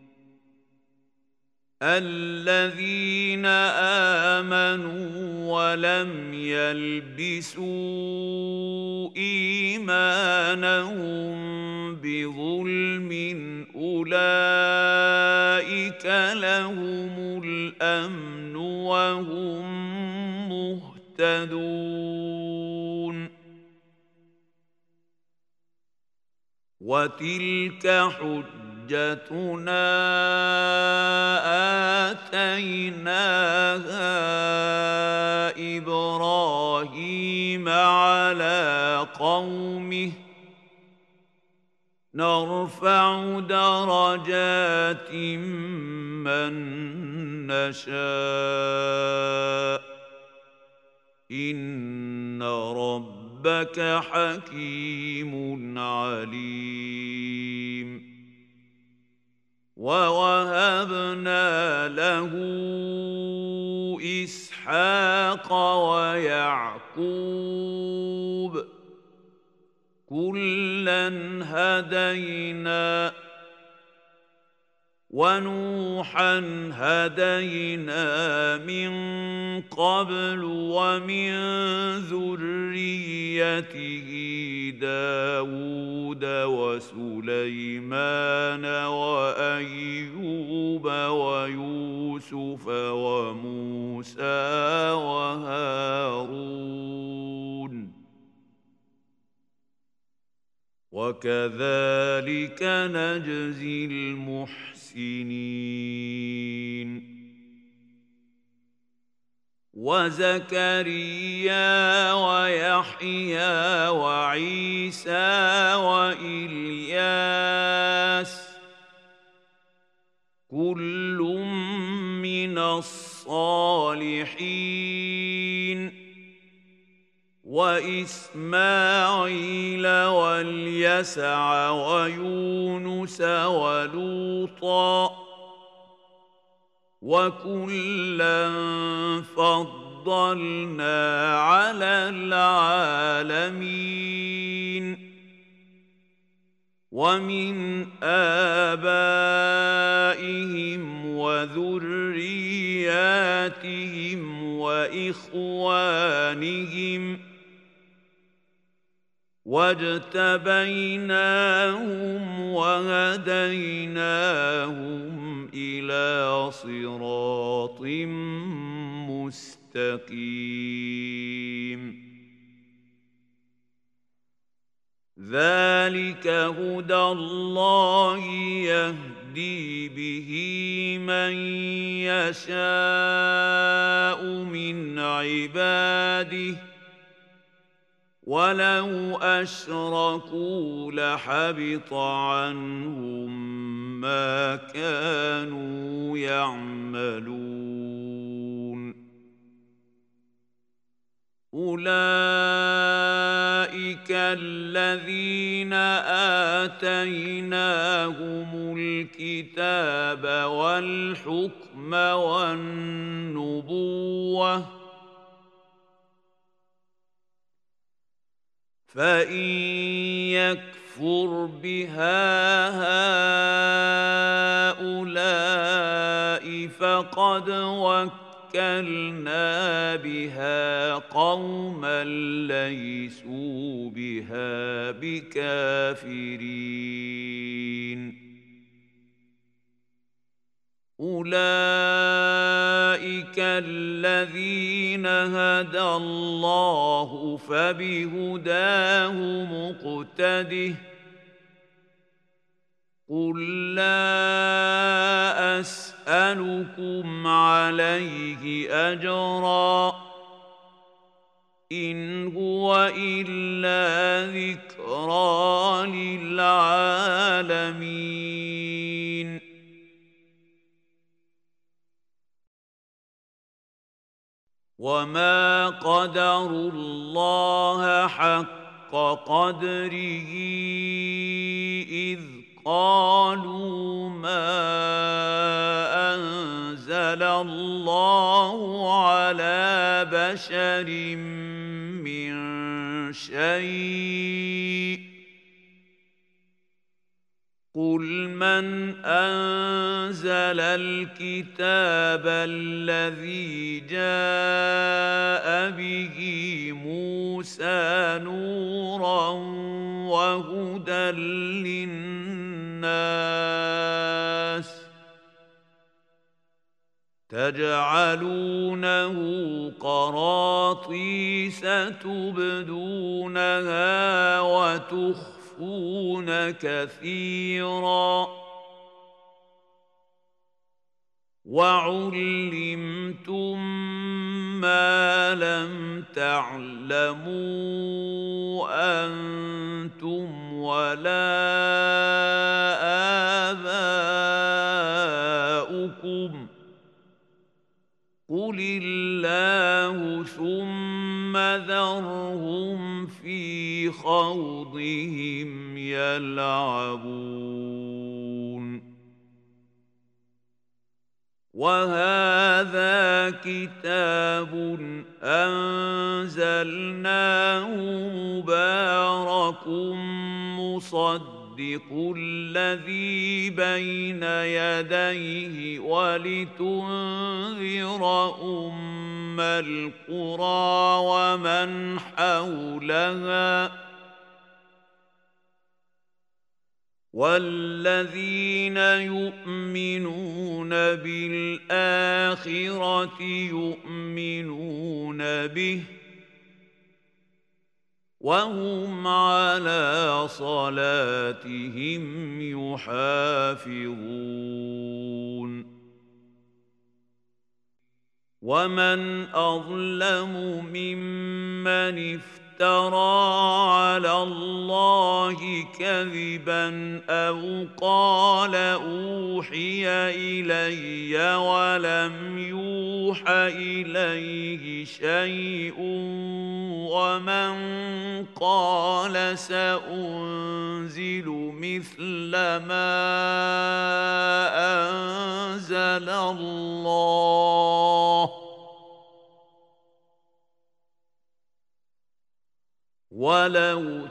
الذين آمنوا ولم يلبسوا إيمانهم بظلم أولئك لهم الأمن وهم مهتدون وتلك حجتنا آتيناها إبراهيم على قومه نرفع درجات من نشاء إن ربك حكيم عليم ووهبنا له إسحاق ويعقوب كلا هدينا ونوحا هدينا من قبل ومن ذريته داود وسليمان وأيوب ويوسف وموسى وهارون وكذلك نجزي المحسنين وزكريا ويحيى وعيسى وإلياس كل من الصالحين وإسماعيل واليسع ويونس ولوطا وكلا فضلنا على العالمين ومن آبائهم وذرياتهم وإخوانهم واجتبيناهم وهديناهم إلى صراط مستقيم ذلك هدى الله يهدي به من يشاء من عباده ولو أشركوا لحبط عنهم ما كانوا يعملون أولئك الذين آتيناهم الكتاب والحكم والنبوة فإن يكفر بها هؤلاء فقد وكلنا بها قوما ليسوا بها بكافرين أولئك الذين هدى الله فبهداه مقتده قل لا أسألكم عليه أجرا إن هو إلا ذكرى للعالمين وما قدروا الله حق قدره إذ قالوا ما أنزل الله على بشر من شيء قل من أنزل الكتاب الذي جاء به موسى نورا وهدى للناس تجعلونه قراطيس تبدونها وتخفونها كثيرا وعلمتم ما لم تعلموا أنتم ولا آباؤكم قل الله ثم ذرهم في خوضهم يلعبون وهذا كتاب أنزلناه مبارك مصدق الذي بين يديه ولتنذر أم القرى ومن حولها والذين يؤمنون بالآخرة يؤمنون به وهم على صلاتهم يحافظون ومن أظلم ممن افترى على الله كذبا أو قال أوحي إلي ولم يوح إليه شيء ومن قال سأنزل مثل ما أنزل على الله ولو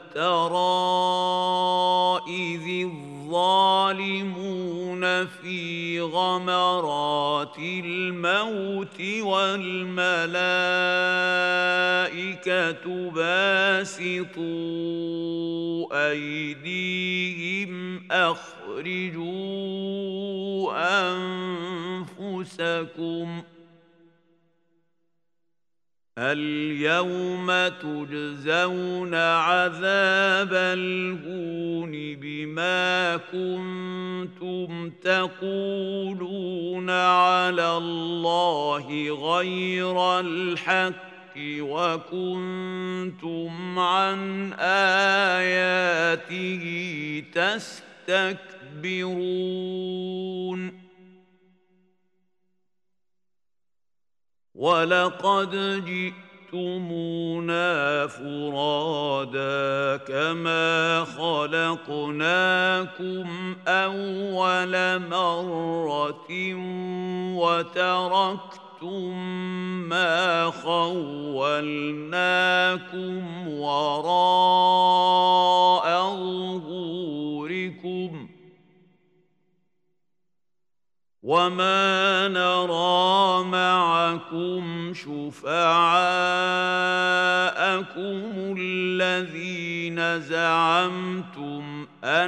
ترى إذ الظالمون في غمرات الموت والملائكة باسطوا أيديهم أخرجوا أنفسكم اليوم تجزون عذاب الهون بما كنتم تقولون على الله غير الحق وكنتم عن آياته تستكبرون ولقد جئتمونا فرادا كما خلقناكم أول مرة وتركتم ما خولناكم وراء ظهوركم وما نرى معكم شفعاءكم الذين زعمتم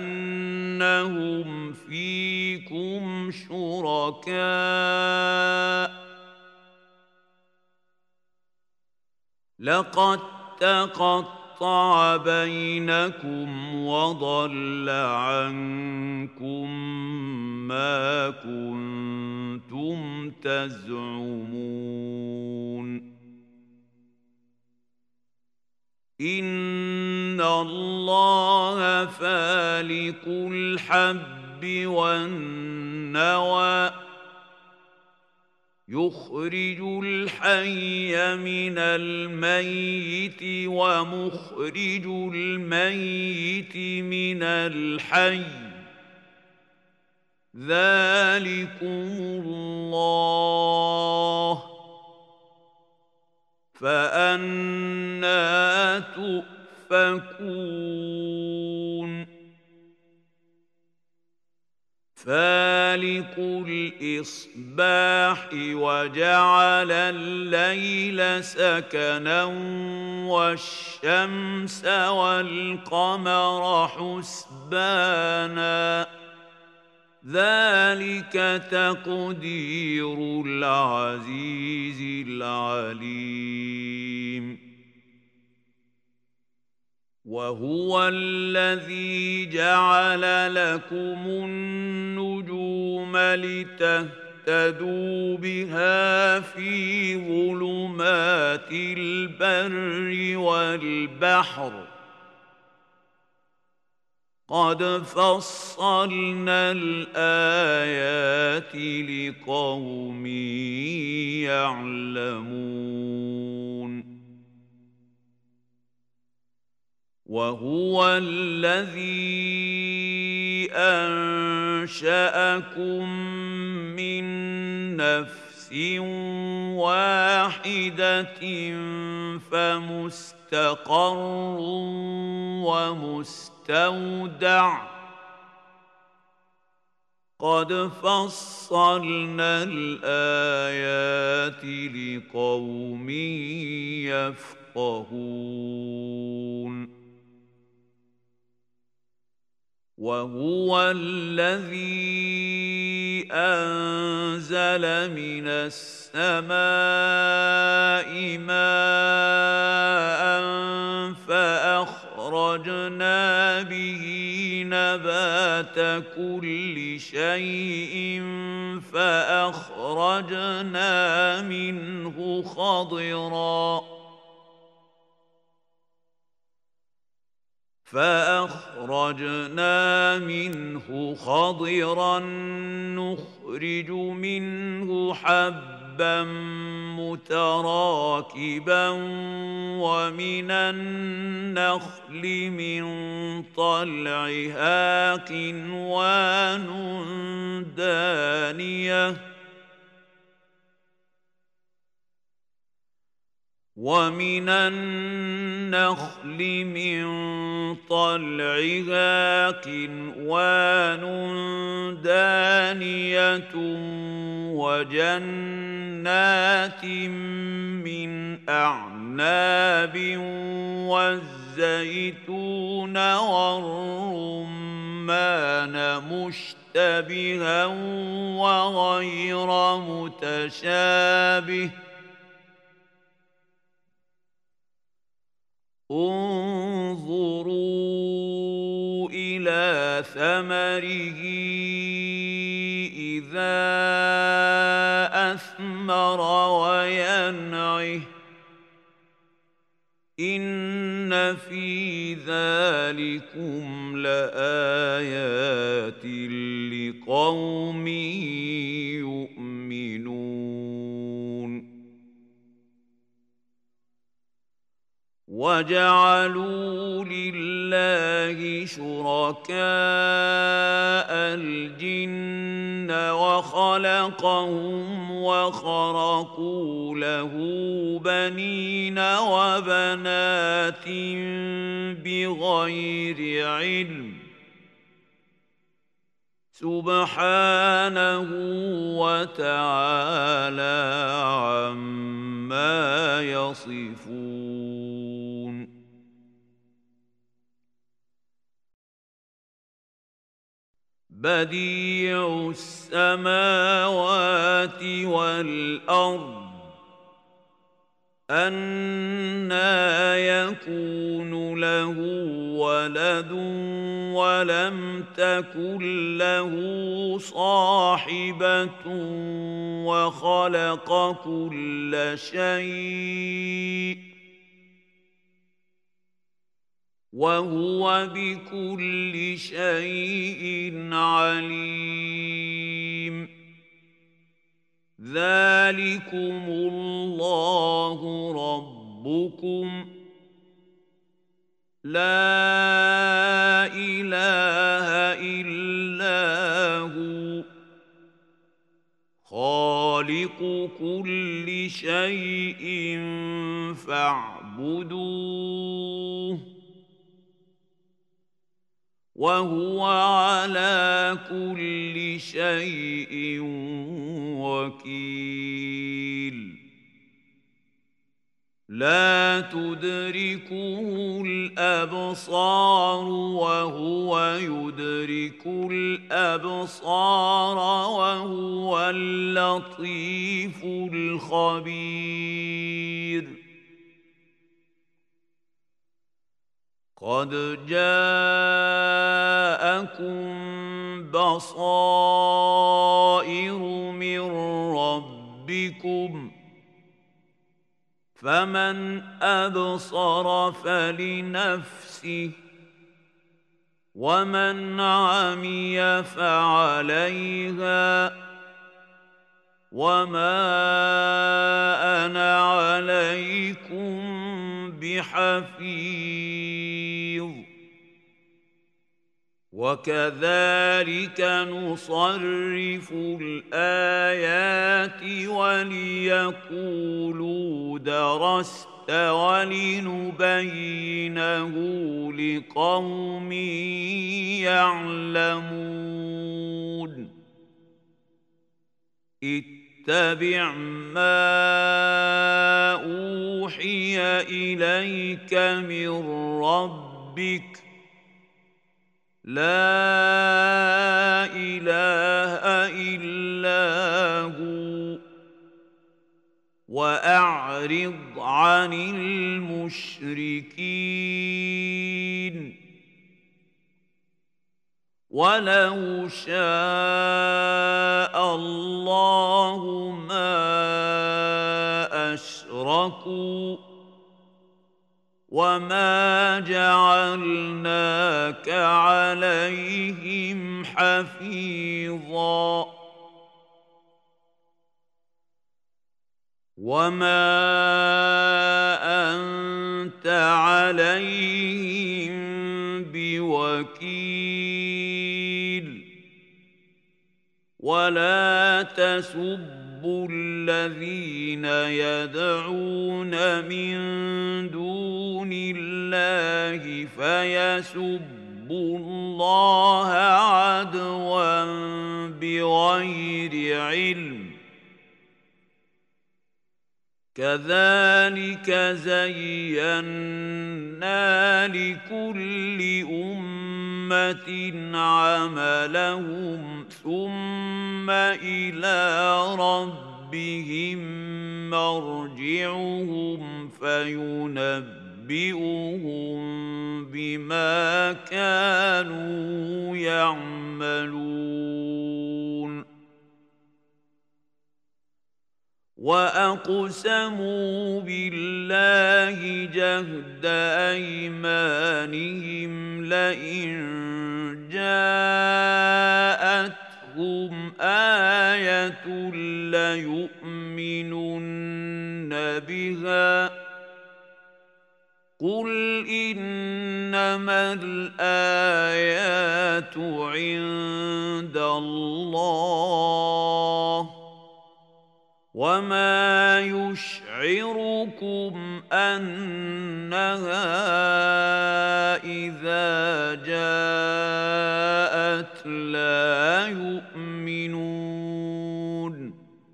أنهم فيكم شركاء لقد تقطع بينكم وضل عنكم ما كنتم تزعمون إن الله فالق الحب والنوى يخرج الحي من الميت ومخرج الميت من الحي ذلكم الله فأنى تؤفكون فالق الإصباح وجعل الليل سكنا والشمس والقمر حسبانا ذلك تقدير العزيز العليم وهو الذي جعل لكم النجوم لتهتدوا بها في ظلمات البر والبحر قد فصلنا الآيات لقوم يعلمون وهو الذي أنشأكم من نفس واحدة فمستقر ومستودع قد فصلنا الآيات لقوم يفقهون وهو الذي أنزل من السماء ماء فأخرجنا به نبات كل شيء فأخرجنا منه خضراً فأخرجنا منه خضرا نخرج منه حبا متراكبا ومن النخل من طلعها قنوان دانية ومن النخل من طلعها قنوان دانية وجنات من أعناب والزيتون والرمان مشتبها وغير متشابه انظروا إلى ثمره إذا أثمر وينعه إن في ذلكم لآيات لقوم يؤمنون وجعلوا لله شركاء الجن وخلقهم وخرقوا له بنين وبنات بغير علم سبحانه وتعالى عما يصفون بديع السماوات والأرض أنى يكون له ولد ولم تكن له صاحبة وخلق كل شيء وهو بكل شيء عليم ذلكم الله ربكم لا إله إلا هو خالق كل شيء فاعبدوه وهو على كل شيء وكيل لا تدركه الأبصار وهو يدرك الأبصار وهو اللطيف الخبير قد جاءكم بصائر من ربكم فمن أبصر فلنفسه ومن عمي فعليها وما أنا عليكم بحفيظ وكذلك نصرف الآيات وليقولوا درست ولنبينه لقوم يعلمون اتبع ما أوحي إليك من ربك لا إله إلا هو وأعرض عن المشركين ولو شاء الله ما أشركوا وما جعلناك عليهم حفيظا وما أنت عليهم بوكيل ولا تسبوا الذين يدعون من دون الله فيسبوا الله عدوا بغير علم كذلك زينا لكل أمة عملهم ثم إلى ربهم مرجعهم فينبئهم بما كانوا يعملون وأقسموا بالله جهد أيمانهم لئن جاءتهم آية ليؤمنن بها قل إنما الآيات عند الله وما يشعركم أنها إذا جاءت لا يؤمنون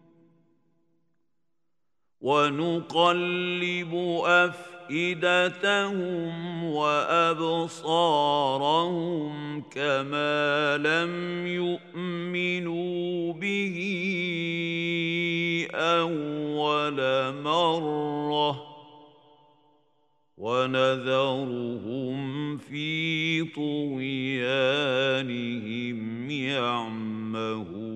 ونقلب أفئدتهم وأبصارهم كما لم يؤمنوا به أول مرة ونذرهم في طغيانهم يعمهون